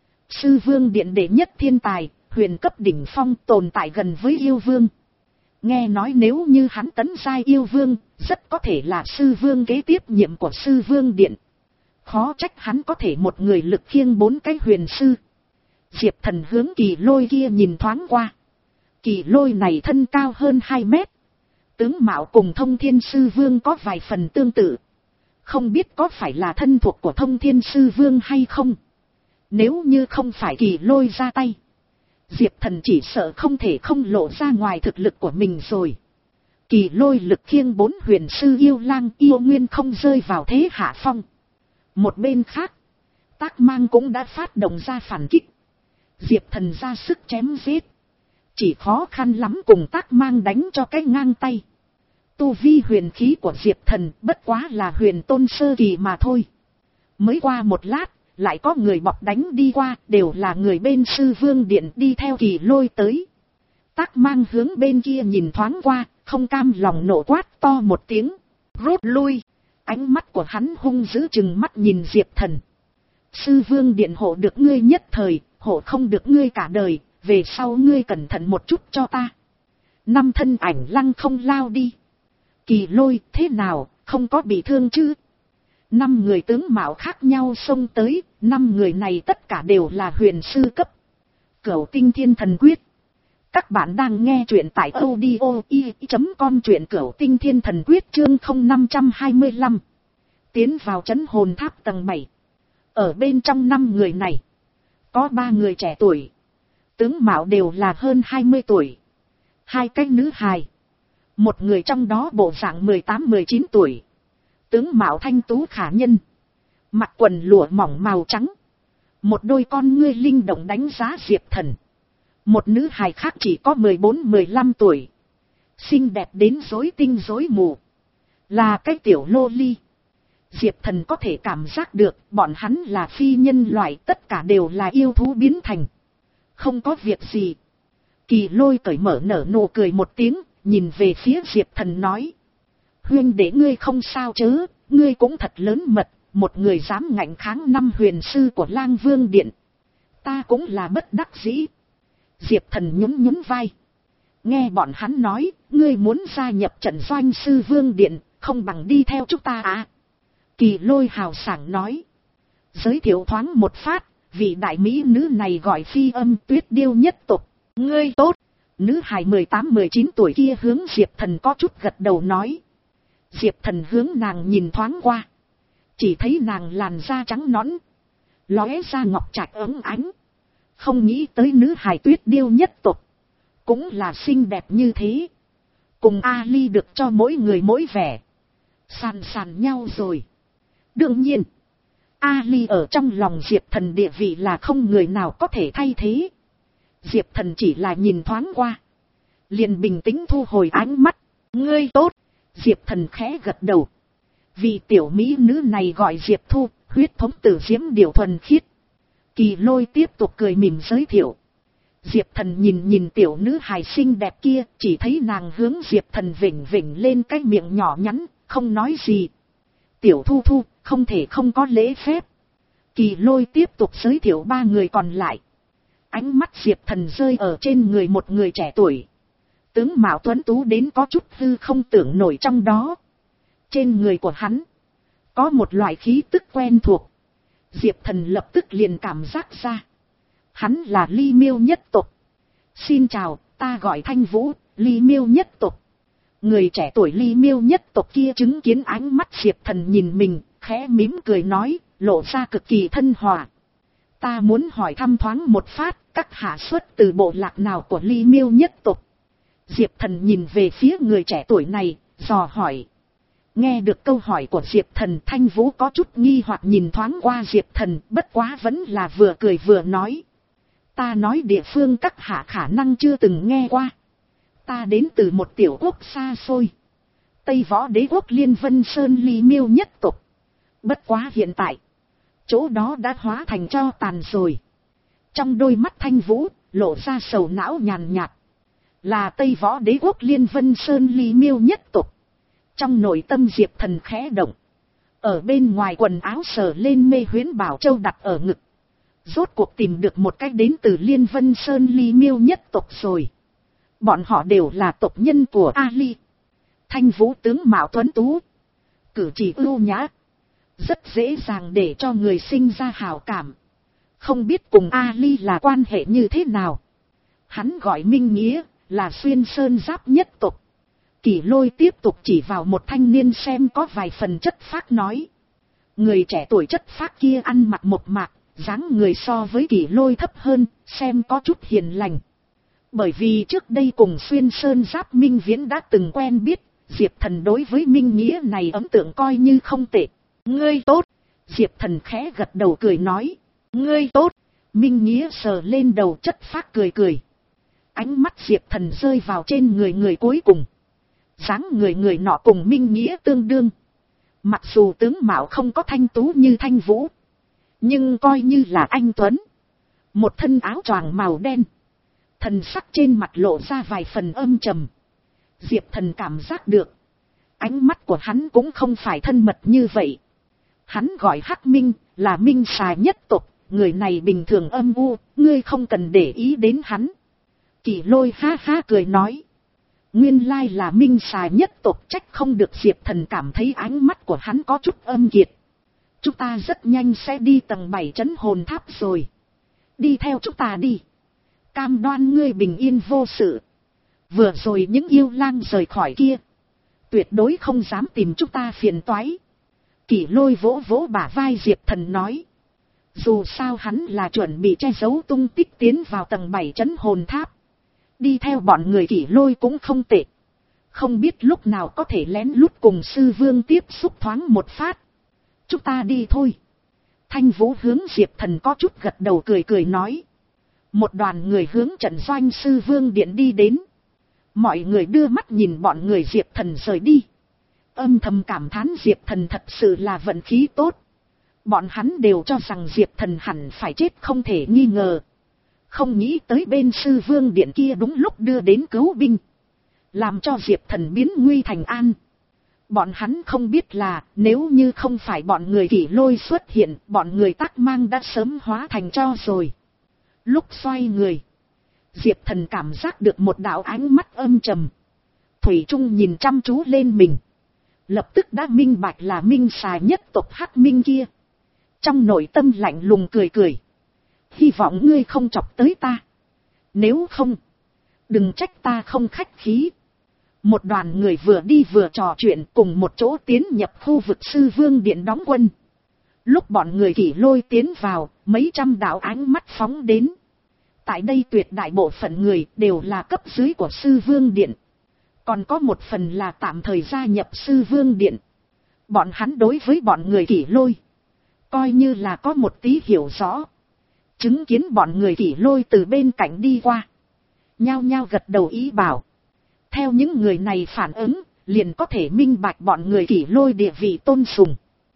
Sư vương điện đệ nhất thiên tài, huyền cấp đỉnh phong tồn tại gần với yêu vương. Nghe nói nếu như hắn tấn giai yêu vương, rất có thể là sư vương kế tiếp nhiệm của sư vương điện. Khó trách hắn có thể một người lực khiêng bốn cái huyền sư. Diệp Thần hướng Kỳ Lôi kia nhìn thoáng qua. Kỳ Lôi này thân cao hơn hai mét. Tướng mạo cùng Thông Thiên Sư Vương có vài phần tương tự. Không biết có phải là thân thuộc của Thông Thiên Sư Vương hay không. Nếu như không phải Kỳ Lôi ra tay, Diệp Thần chỉ sợ không thể không lộ ra ngoài thực lực của mình rồi. Kỳ Lôi lực khiêng bốn huyền sư yêu lang yêu nguyên không rơi vào thế hạ phong. Một bên khác, Tác Mang cũng đã phát động ra phản kích. Diệp Thần ra sức chém giết. Chỉ khó khăn lắm cùng Tác Mang đánh cho cái ngang tay. Tu vi huyền khí của Diệp Thần bất quá là huyền tôn sơ kỳ mà thôi. Mới qua một lát, lại có người bọc đánh đi qua, đều là người bên sư vương điện đi theo Kỳ Lôi tới. Tác Mang hướng bên kia nhìn thoáng qua, không cam lòng nổ quát to một tiếng. Rút lui! Ánh mắt của hắn hung dữ chừng mắt nhìn Diệp Thần. Sư vương điện hộ được ngươi nhất thời, hộ không được ngươi cả đời, về sau ngươi cẩn thận một chút cho ta. Năm thân ảnh lăng không lao đi. Kỳ Lôi, thế nào, không có bị thương chứ? Năm người tướng mạo khác nhau xông tới, năm người này tất cả đều là huyền sư cấp. Cửu Tinh Thiên Thần Quyết. Các bạn đang nghe truyện tại audio i chấm com, truyện Cửu Tinh Thiên Thần Quyết chương không năm hai lăm. Tiến vào trấn hồn tháp tầng bảy. Ở bên trong năm người này, có ba người trẻ tuổi. Tướng mạo đều là hơn hai mươi tuổi. Hai cái nữ hài. Một người trong đó bộ dạng mười tám mười chín tuổi. Tướng mạo thanh tú khả nhân. Mặc quần lụa mỏng màu trắng. Một đôi con ngươi linh động đánh giá Diệp Thần. Một nữ hài khác chỉ có mười bốn mười lăm tuổi. Xinh đẹp đến rối tinh rối mù. Là cái tiểu lô ly. Diệp Thần có thể cảm giác được bọn hắn là phi nhân loại, tất cả đều là yêu thú biến thành. Không có việc gì. Kỳ Lôi cởi mở nở nụ cười một tiếng, nhìn về phía Diệp Thần nói. Huynh để ngươi không sao chớ, ngươi cũng thật lớn mật, một người dám ngạnh kháng năm huyền sư của Lang Vương điện. Ta cũng là bất đắc dĩ. Diệp Thần nhún nhún vai. Nghe bọn hắn nói, ngươi muốn gia nhập trận doanh sư Vương điện, không bằng đi theo chúng ta à? Kỳ Lôi hào sảng nói. Giới thiệu thoáng một phát, vị đại mỹ nữ này gọi Phi Âm Tuyết Điêu nhất tộc. Ngươi tốt. Nữ hài mười tám mười chín tuổi kia hướng Diệp Thần có chút gật đầu nói. Diệp Thần hướng nàng nhìn thoáng qua. Chỉ thấy nàng làn da trắng nõn, lóe ra ngọc trạch ấm ánh. Không nghĩ tới nữ hài Tuyết Điêu nhất tộc cũng là xinh đẹp như thế. Cùng Ali được cho mỗi người mỗi vẻ. Sàn sàn nhau rồi. Đương nhiên, Ali ở trong lòng Diệp Thần địa vị là không người nào có thể thay thế. Diệp Thần chỉ là nhìn thoáng qua, liền bình tĩnh thu hồi ánh mắt. Ngươi tốt. Diệp Thần khẽ gật đầu. Vì tiểu mỹ nữ này gọi Diệp Thu, huyết thống tử diễm điều thuần khiết. Kỳ Lôi tiếp tục cười mỉm giới thiệu. Diệp Thần nhìn nhìn tiểu nữ hài xinh đẹp kia, chỉ thấy nàng hướng Diệp Thần vểnh vểnh lên cái miệng nhỏ nhắn, không nói gì. Tiểu Thu Thu, không thể không có lễ phép. Kỳ Lôi tiếp tục giới thiệu ba người còn lại. Ánh mắt Diệp Thần rơi ở trên người một người trẻ tuổi. Tướng mạo tuấn tú đến có chút hư không tưởng nổi trong đó. Trên người của hắn có một loại khí tức quen thuộc. Diệp Thần lập tức liền cảm giác ra. Hắn là Ly Miêu nhất tộc. Xin chào, ta gọi Thanh Vũ, Ly Miêu nhất tộc. Người trẻ tuổi Ly Miêu nhất tộc kia chứng kiến ánh mắt Diệp Thần nhìn mình, khẽ mỉm cười nói, lộ ra cực kỳ thân hòa. Ta muốn hỏi thăm thoáng một phát, các hạ xuất từ bộ lạc nào của Ly Miêu nhất tộc? Diệp Thần nhìn về phía người trẻ tuổi này, dò hỏi. Nghe được câu hỏi của Diệp Thần, Thanh Vũ có chút nghi hoặc nhìn thoáng qua Diệp Thần, bất quá vẫn là vừa cười vừa nói. Ta nói địa phương các hạ khả năng chưa từng nghe qua. Ta đến từ một tiểu quốc xa xôi. Tây Võ Đế quốc Liên Vân Sơn Ly Miêu nhất tộc. Bất quá hiện tại, chỗ đó đã hóa thành tro tàn rồi. Trong đôi mắt Thanh Vũ, lộ ra sầu não nhàn nhạt. Là Tây Võ Đế quốc Liên Vân Sơn Ly Miêu nhất tộc. Trong nội tâm Diệp Thần khẽ động. Ở bên ngoài quần áo sờ lên mê huyễn bảo châu đặt ở ngực. Rốt cuộc tìm được một cách đến từ Liên Vân Sơn Ly Miêu nhất tộc rồi. Bọn họ đều là tộc nhân của Ali. Thanh Vũ tướng mạo tuấn tú, cử chỉ ưu nhã, rất dễ dàng để cho người sinh ra hảo cảm. Không biết cùng Ali là quan hệ như thế nào. Hắn gọi Minh Nghĩa, là Xuyên Sơn Giáp nhất tộc. Kỷ Lôi tiếp tục chỉ vào một thanh niên xem có vài phần chất phác nói. Người trẻ tuổi chất phác kia ăn mặc một mạc, dáng người so với Kỷ Lôi thấp hơn, xem có chút hiền lành. Bởi vì trước đây cùng Xuyên Sơn Giáp Minh Viễn đã từng quen biết, Diệp Thần đối với Minh Nghĩa này ấn tượng coi như không tệ. Ngươi tốt. Diệp Thần khẽ gật đầu cười nói. Ngươi tốt. Minh Nghĩa sờ lên đầu chất phác cười cười. Ánh mắt Diệp Thần rơi vào trên người người cuối cùng. Dáng người người nọ cùng Minh Nghĩa tương đương. Mặc dù tướng mạo không có thanh tú như Thanh Vũ, nhưng coi như là anh tuấn. Một thân áo choàng màu đen, thần sắc trên mặt lộ ra vài phần âm trầm. Diệp Thần cảm giác được, ánh mắt của hắn cũng không phải thân mật như vậy. Hắn gọi Hắc Minh, là Minh Xà nhất tộc, người này bình thường âm u, ngươi không cần để ý đến hắn. Kỷ Lôi ha ha cười nói. Nguyên lai là Minh Xà nhất tộc, trách không được. Diệp Thần cảm thấy ánh mắt của hắn có chút âm kiệt. Chúng ta rất nhanh sẽ đi tầng bảy trấn hồn tháp rồi. Đi theo chúng ta đi. Cam đoan ngươi bình yên vô sự. Vừa rồi những yêu lang rời khỏi kia, tuyệt đối không dám tìm chúng ta phiền toái. Kỷ Lôi vỗ vỗ bả vai Diệp Thần nói. Dù sao hắn là chuẩn bị che giấu tung tích tiến vào tầng bảy trấn hồn tháp. Đi theo bọn người Kỷ Lôi cũng không tệ. Không biết lúc nào có thể lén lút cùng sư vương tiếp xúc thoáng một phát. Chúng ta đi thôi. Thanh Vũ hướng Diệp Thần có chút gật đầu cười cười nói. Một đoàn người hướng trận doanh sư vương điện đi đến. Mọi người đưa mắt nhìn bọn người Diệp Thần rời đi. Âm thầm cảm thán Diệp Thần thật sự là vận khí tốt. Bọn hắn đều cho rằng Diệp Thần hẳn phải chết không thể nghi ngờ. Không nghĩ tới bên sư vương điện kia đúng lúc đưa đến cứu binh. Làm cho Diệp Thần biến nguy thành an. Bọn hắn không biết là nếu như không phải bọn người Kỷ Lôi xuất hiện, bọn người Tắc Mang đã sớm hóa thành tro rồi. Lúc xoay người, Diệp Thần cảm giác được một đạo ánh mắt âm trầm. Thủy Trung nhìn chăm chú lên mình. Lập tức đã minh bạch là Minh Xà nhất tộc Hắc Minh kia. Trong nội tâm lạnh lùng cười cười. Hy vọng ngươi không chọc tới ta. Nếu không, đừng trách ta không khách khí. Một đoàn người vừa đi vừa trò chuyện cùng một chỗ tiến nhập khu vực sư vương điện đóng quân. Lúc bọn người Kỷ Lôi tiến vào, mấy trăm đạo ánh mắt phóng đến. Tại đây tuyệt đại bộ phận người đều là cấp dưới của sư vương điện. Còn có một phần là tạm thời gia nhập sư vương điện. Bọn hắn đối với bọn người Kỷ Lôi coi như là có một tí hiểu rõ. Chứng kiến bọn người Kỷ Lôi từ bên cạnh đi qua, nhao nhao gật đầu ý bảo. Theo những người này phản ứng, liền có thể minh bạch bọn người Kỷ Lôi địa vị tôn sùng.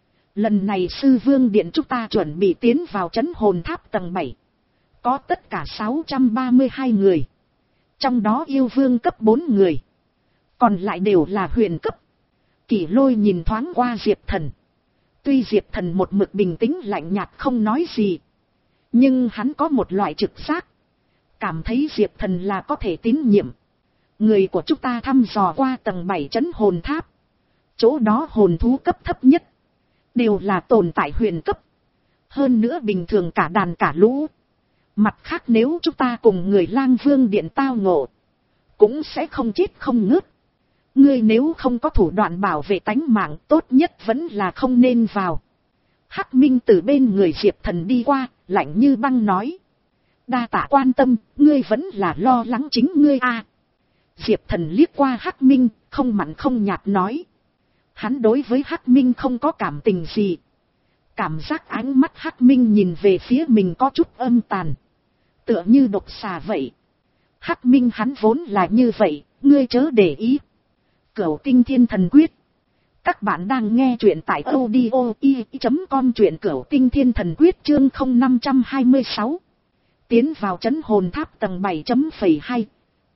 Lần này sư vương điện chúng ta chuẩn bị tiến vào trấn hồn tháp tầng bảy. Có tất cả sáu trăm ba mươi hai người. Trong đó yêu vương cấp bốn người. Còn lại đều là huyền cấp. Kỷ Lôi nhìn thoáng qua Diệp Thần. Tuy Diệp Thần một mực bình tĩnh lạnh nhạt không nói gì, nhưng hắn có một loại trực giác. Cảm thấy Diệp Thần là có thể tín nhiệm. Người của chúng ta thăm dò qua tầng bảy trấn hồn tháp. Chỗ đó hồn thú cấp thấp nhất. Đều là tồn tại huyền cấp. Hơn nữa bình thường cả đàn cả lũ. Mặt khác nếu chúng ta cùng người Lang Vương Điện tao ngộ. Cũng sẽ không chết không ngớt. Ngươi nếu không có thủ đoạn bảo vệ tánh mạng tốt nhất vẫn là không nên vào. Hắc Minh từ bên người Diệp Thần đi qua, lạnh như băng nói. Đa tạ quan tâm, ngươi vẫn là lo lắng chính ngươi a. À. Diệp Thần liếc qua Hắc Minh, không mặn không nhạt nói. Hắn đối với Hắc Minh không có cảm tình gì. Cảm giác ánh mắt Hắc Minh nhìn về phía mình có chút âm tàn. Tựa như độc xà vậy. Hắc Minh hắn vốn là như vậy, ngươi chớ để ý. Cửu Tinh Thiên Thần Quyết. Các bạn đang nghe truyện tại audio i chấm com truyện Cửu Tinh Thiên Thần Quyết chương không năm hai sáu. Tiến vào trấn hồn tháp tầng bảy chấm hai.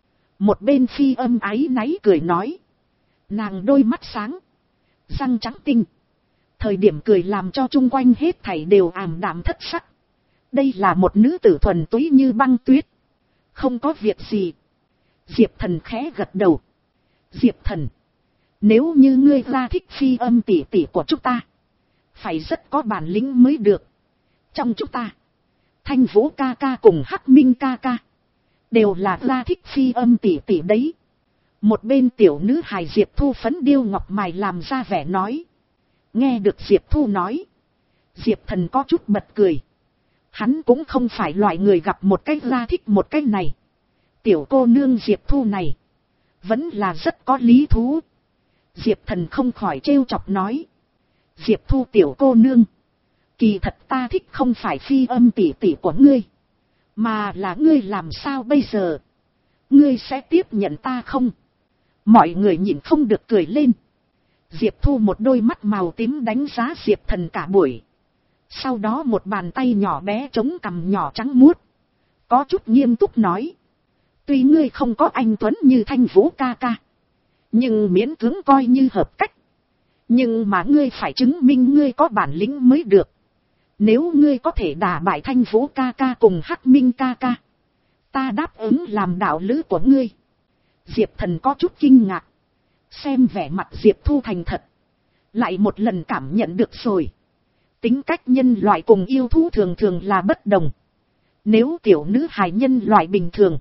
Một bên Phi Âm áy náy cười nói. Nàng đôi mắt sáng. Răng trắng tinh. Thời điểm cười làm cho chung quanh hết thảy đều ảm đạm thất sắc. Đây là một nữ tử thuần túy như băng tuyết. Không có việc gì. Diệp Thần khẽ gật đầu. Diệp Thần. Nếu như ngươi ra thích Phi Âm tỷ tỷ của chúng ta. Phải rất có bản lĩnh mới được. Trong chúng ta. Thanh Vũ ca ca cùng Hắc Minh ca ca. Đều là ra thích Phi Âm tỷ tỷ đấy. Một bên tiểu nữ hài Diệp Thu phấn điêu ngọc mài làm ra vẻ nói. Nghe được Diệp Thu nói. Diệp Thần có chút bật cười. Hắn cũng không phải loại người gặp một cái ra thích một cái này. Tiểu cô nương Diệp Thu này. Vẫn là rất có lý thú. Diệp Thần không khỏi trêu chọc nói. Diệp Thu tiểu cô nương. Kỳ thật ta thích không phải Phi Âm tỷ tỷ của ngươi. Mà là ngươi làm sao bây giờ. Ngươi sẽ tiếp nhận ta không? Mọi người nhìn không được cười lên. Diệp Thu một đôi mắt màu tím đánh giá Diệp Thần cả buổi. Sau đó một bàn tay nhỏ bé chống cằm nhỏ trắng muốt. Có chút nghiêm túc nói. Tuy ngươi không có anh Tuấn như Thanh Vũ ca ca. Nhưng miễn cưỡng coi như hợp cách. Nhưng mà ngươi phải chứng minh ngươi có bản lĩnh mới được. Nếu ngươi có thể đả bại Thanh Vũ ca ca cùng Hắc Minh ca ca. Ta đáp ứng làm đạo lữ của ngươi. Diệp Thần có chút kinh ngạc. Xem vẻ mặt Diệp Thu thành thật. Lại một lần cảm nhận được rồi. Tính cách nhân loại cùng yêu thú thường thường là bất đồng. Nếu tiểu nữ hài nhân loại bình thường.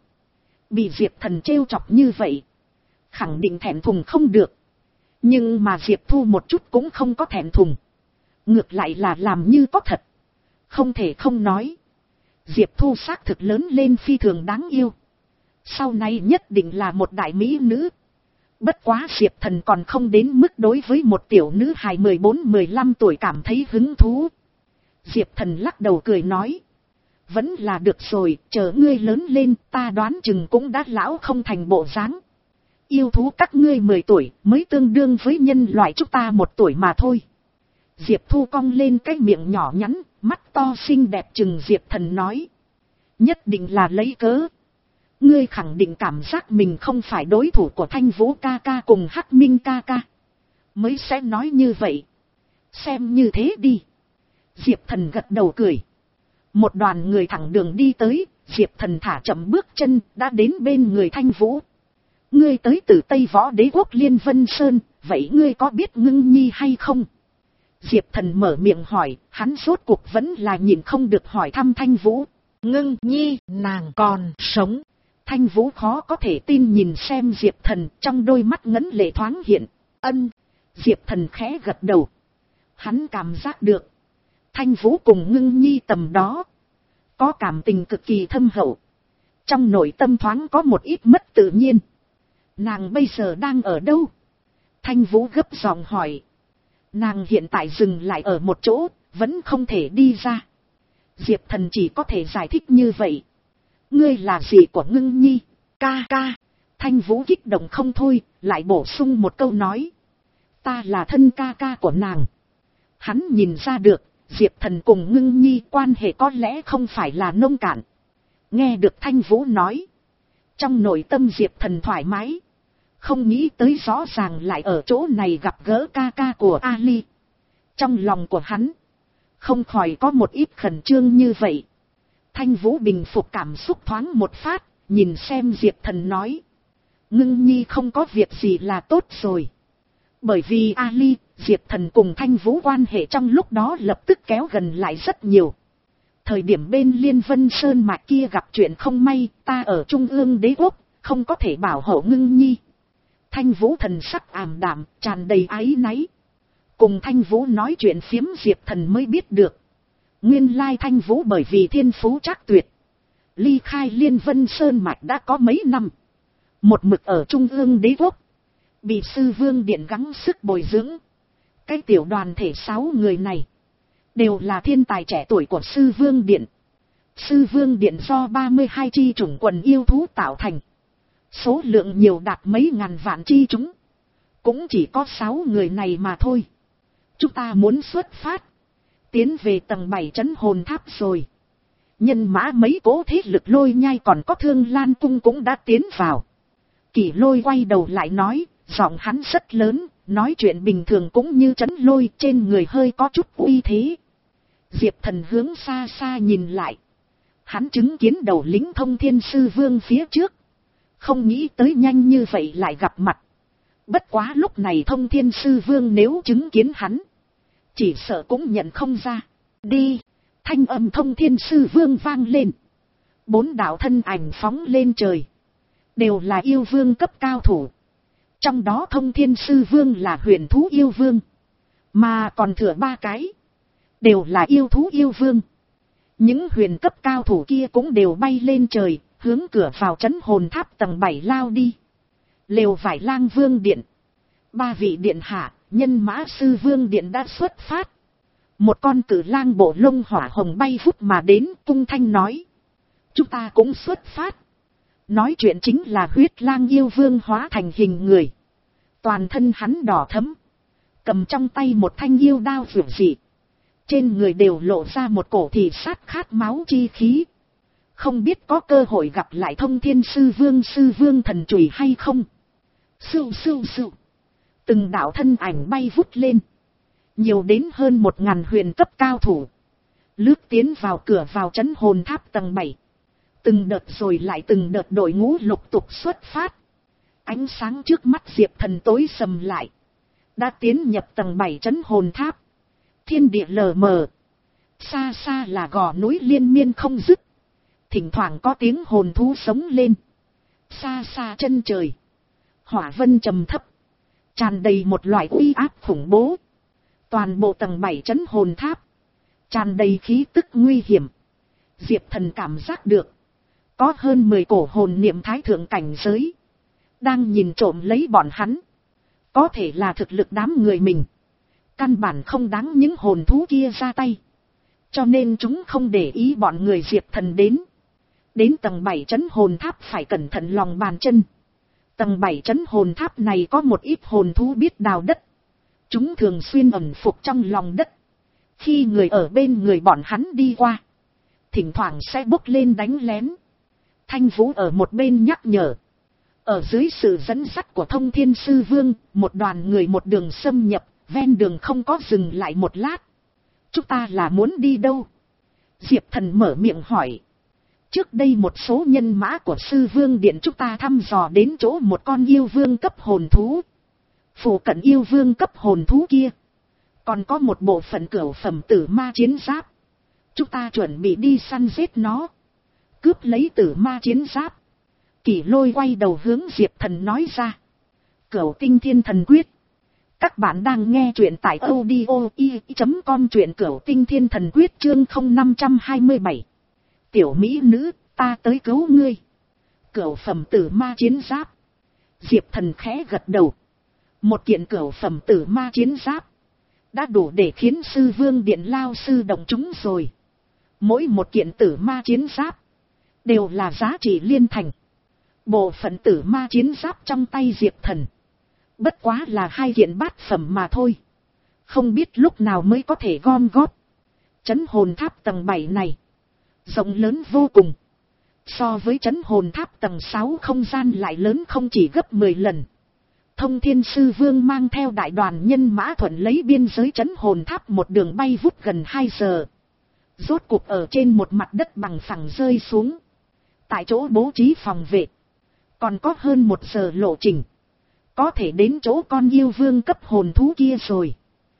Bị Diệp Thần trêu chọc như vậy. Khẳng định thẹn thùng không được. Nhưng mà Diệp Thu một chút cũng không có thẹn thùng. Ngược lại là làm như có thật. Không thể không nói. Diệp Thu xác thực lớn lên phi thường đáng yêu. Sau này nhất định là một đại mỹ nữ. Bất quá Diệp Thần còn không đến mức đối với một tiểu nữ hài mười bốn mười lăm tuổi cảm thấy hứng thú. Diệp Thần lắc đầu cười nói. Vẫn là được rồi, chờ ngươi lớn lên ta đoán chừng cũng đã lão không thành bộ dáng. Yêu thú các ngươi mười tuổi mới tương đương với nhân loại chúng ta một tuổi mà thôi. Diệp Thu cong lên cái miệng nhỏ nhắn, mắt to xinh đẹp chừng Diệp Thần nói. Nhất định là lấy cớ. Ngươi khẳng định cảm giác mình không phải đối thủ của Thanh Vũ ca ca cùng Hắc Minh ca ca. Mới sẽ nói như vậy. Xem như thế đi. Diệp Thần gật đầu cười. Một đoàn người thẳng đường đi tới, Diệp Thần thả chậm bước chân đã đến bên người Thanh Vũ. Ngươi tới từ Tây Võ Đế quốc Liên Vân Sơn, vậy ngươi có biết Ngưng Nhi hay không? Diệp Thần mở miệng hỏi, hắn rốt cuộc vẫn là nhìn không được hỏi thăm Thanh Vũ. Ngưng Nhi, nàng còn sống. Thanh Vũ khó có thể tin nhìn xem Diệp Thần, trong đôi mắt ngấn lệ thoáng hiện. Ân. Diệp Thần khẽ gật đầu. Hắn cảm giác được. Thanh Vũ cùng Ngưng Nhi tầm đó. Có cảm tình cực kỳ thâm hậu. Trong nội tâm thoáng có một ít mất tự nhiên. Nàng bây giờ đang ở đâu? Thanh Vũ gấp giọng hỏi. Nàng hiện tại dừng lại ở một chỗ, vẫn không thể đi ra. Diệp Thần chỉ có thể giải thích như vậy. Ngươi là gì của Ngưng Nhi? Ca ca. Thanh Vũ kích động không thôi, lại bổ sung một câu nói. Ta là thân ca ca của nàng. Hắn nhìn ra được, Diệp Thần cùng Ngưng Nhi quan hệ có lẽ không phải là nông cạn. Nghe được Thanh Vũ nói. Trong nội tâm Diệp Thần thoải mái. Không nghĩ tới rõ ràng lại ở chỗ này gặp gỡ ca ca của Ali. Trong lòng của hắn. Không khỏi có một ít khẩn trương như vậy. Thanh Vũ bình phục cảm xúc thoáng một phát. Nhìn xem Diệp Thần nói. Ngưng nhi không có việc gì là tốt rồi. Bởi vì Ali, Diệp Thần cùng Thanh Vũ quan hệ trong lúc đó lập tức kéo gần lại rất nhiều. Thời điểm bên Liên Vân Sơn mạch kia gặp chuyện không may, ta ở Trung ương đế quốc, không có thể bảo hộ Ngưng nhi. Thanh Vũ thần sắc ảm đạm, tràn đầy áy náy. Cùng Thanh Vũ nói chuyện phiếm Diệp Thần mới biết được. Nguyên lai Thanh Vũ bởi vì thiên phú trác tuyệt. Ly khai Liên Vân Sơn mạch đã có mấy năm. Một mực ở Trung ương đế quốc. Bị sư vương điện gắng sức bồi dưỡng. Cái tiểu đoàn thể sáu người này. Đều là thiên tài trẻ tuổi của sư vương điện. Sư vương điện do ba mươi hai chi chủng quần yêu thú tạo thành. Số lượng nhiều đạt mấy ngàn vạn chi chúng. Cũng chỉ có sáu người này mà thôi. Chúng ta muốn xuất phát. Tiến về tầng bảy trấn hồn tháp rồi. Nhân mã mấy cố thế lực Lôi Nhai còn có Thương Lan Cung cũng đã tiến vào. Kỷ Lôi quay đầu lại nói, giọng hắn rất lớn, nói chuyện bình thường cũng như trấn lôi, trên người hơi có chút uy thế. Diệp Thần hướng xa xa nhìn lại. Hắn chứng kiến đầu lính Thông Thiên Sư Vương phía trước. Không nghĩ tới nhanh như vậy lại gặp mặt. Bất quá lúc này Thông Thiên Sư Vương nếu chứng kiến hắn, chỉ sợ cũng nhận không ra. Đi! Thanh âm Thông Thiên Sư Vương vang lên. Bốn đạo thân ảnh phóng lên trời. Đều là yêu vương cấp cao thủ. Trong đó Thông Thiên Sư Vương là huyền thú yêu vương. Mà còn thừa ba cái. Đều là yêu thú yêu vương. Những huyền cấp cao thủ kia cũng đều bay lên trời. Hướng cửa vào trấn hồn tháp tầng bảy lao đi. Lều vải lang vương điện. Ba vị điện hạ, nhân mã sư vương điện đã xuất phát. Một con cử lang bộ lông hỏa hồng bay vút mà đến, cung thanh nói. Chúng ta cũng xuất phát. Nói chuyện chính là huyết lang yêu vương hóa thành hình người. Toàn thân hắn đỏ thẫm. Cầm trong tay một thanh yêu đao vượt dị. Trên người đều lộ ra một cổ thị sát khát máu chi khí. Không biết có cơ hội gặp lại Thông Thiên Sư Vương Sư Vương thần chùy hay không. Sưu sưu sưu. Từng đạo thân ảnh bay vút lên. Nhiều đến hơn một ngàn huyền cấp cao thủ. Lướt tiến vào cửa vào trấn hồn tháp tầng bảy. Từng đợt rồi lại từng đợt đội ngũ lục tục xuất phát. Ánh sáng trước mắt Diệp Thần tối sầm lại. Đã tiến nhập tầng bảy trấn hồn tháp. Thiên địa lờ mờ. Xa xa là gò núi liên miên không dứt. Thỉnh thoảng có tiếng hồn thú sống lên. Xa xa chân trời. Hỏa vân trầm thấp. Tràn đầy một loại uy áp khủng bố. Toàn bộ tầng bảy trấn hồn tháp. Tràn đầy khí tức nguy hiểm. Diệp Thần cảm giác được. Có hơn mười cổ hồn niệm thái thượng cảnh giới. Đang nhìn trộm lấy bọn hắn. Có thể là thực lực đám người mình. Căn bản không đáng những hồn thú kia ra tay. Cho nên chúng không để ý bọn người Diệp Thần đến. Đến tầng bảy trấn hồn tháp phải cẩn thận lòng bàn chân. Tầng bảy trấn hồn tháp này có một ít hồn thú biết đào đất. Chúng thường xuyên ẩn phục trong lòng đất. Khi người ở bên người bọn hắn đi qua. Thỉnh thoảng sẽ bốc lên đánh lén. Thanh Vũ ở một bên nhắc nhở. Ở dưới sự dẫn dắt của Thông Thiên Sư Vương, một đoàn người một đường xâm nhập, ven đường không có dừng lại một lát. Chúng ta là muốn đi đâu? Diệp Thần mở miệng hỏi. Trước đây một số nhân mã của Sư Vương Điện chúng ta thăm dò đến chỗ một con yêu vương cấp hồn thú. Phủ cận yêu vương cấp hồn thú kia. Còn có một bộ phận cửu phẩm tử ma chiến giáp. Chúng ta chuẩn bị đi săn giết nó. Cướp lấy tử ma chiến giáp. Kỷ Lôi quay đầu hướng Diệp Thần nói ra. Cửu tinh thiên thần quyết. Các bạn đang nghe truyện tại audio i chấm com truyện cửu tinh thiên thần quyết chương không năm hai bảy. Tiểu mỹ nữ, ta tới cứu ngươi. Cửu phẩm tử ma chiến giáp. Diệp Thần khẽ gật đầu. Một kiện cửu phẩm tử ma chiến giáp. Đã đủ để khiến Sư Vương Điện lao sư động chúng rồi. Mỗi một kiện tử ma chiến giáp. Đều là giá trị liên thành. Bộ phận tử ma chiến giáp trong tay Diệp Thần. Bất quá là hai kiện bát phẩm mà thôi. Không biết lúc nào mới có thể gom góp. Trấn hồn tháp tầng bảy này. Rộng lớn vô cùng. So với trấn hồn tháp tầng sáu không gian lại lớn không chỉ gấp mười lần. Thông Thiên Sư Vương mang theo đại đoàn nhân mã thuận lấy biên giới trấn hồn tháp một đường bay vút gần hai giờ. Rốt cục ở trên một mặt đất bằng phẳng rơi xuống. Tại chỗ bố trí phòng vệ. Còn có hơn một giờ lộ trình. Có thể đến chỗ con yêu vương cấp hồn thú kia rồi.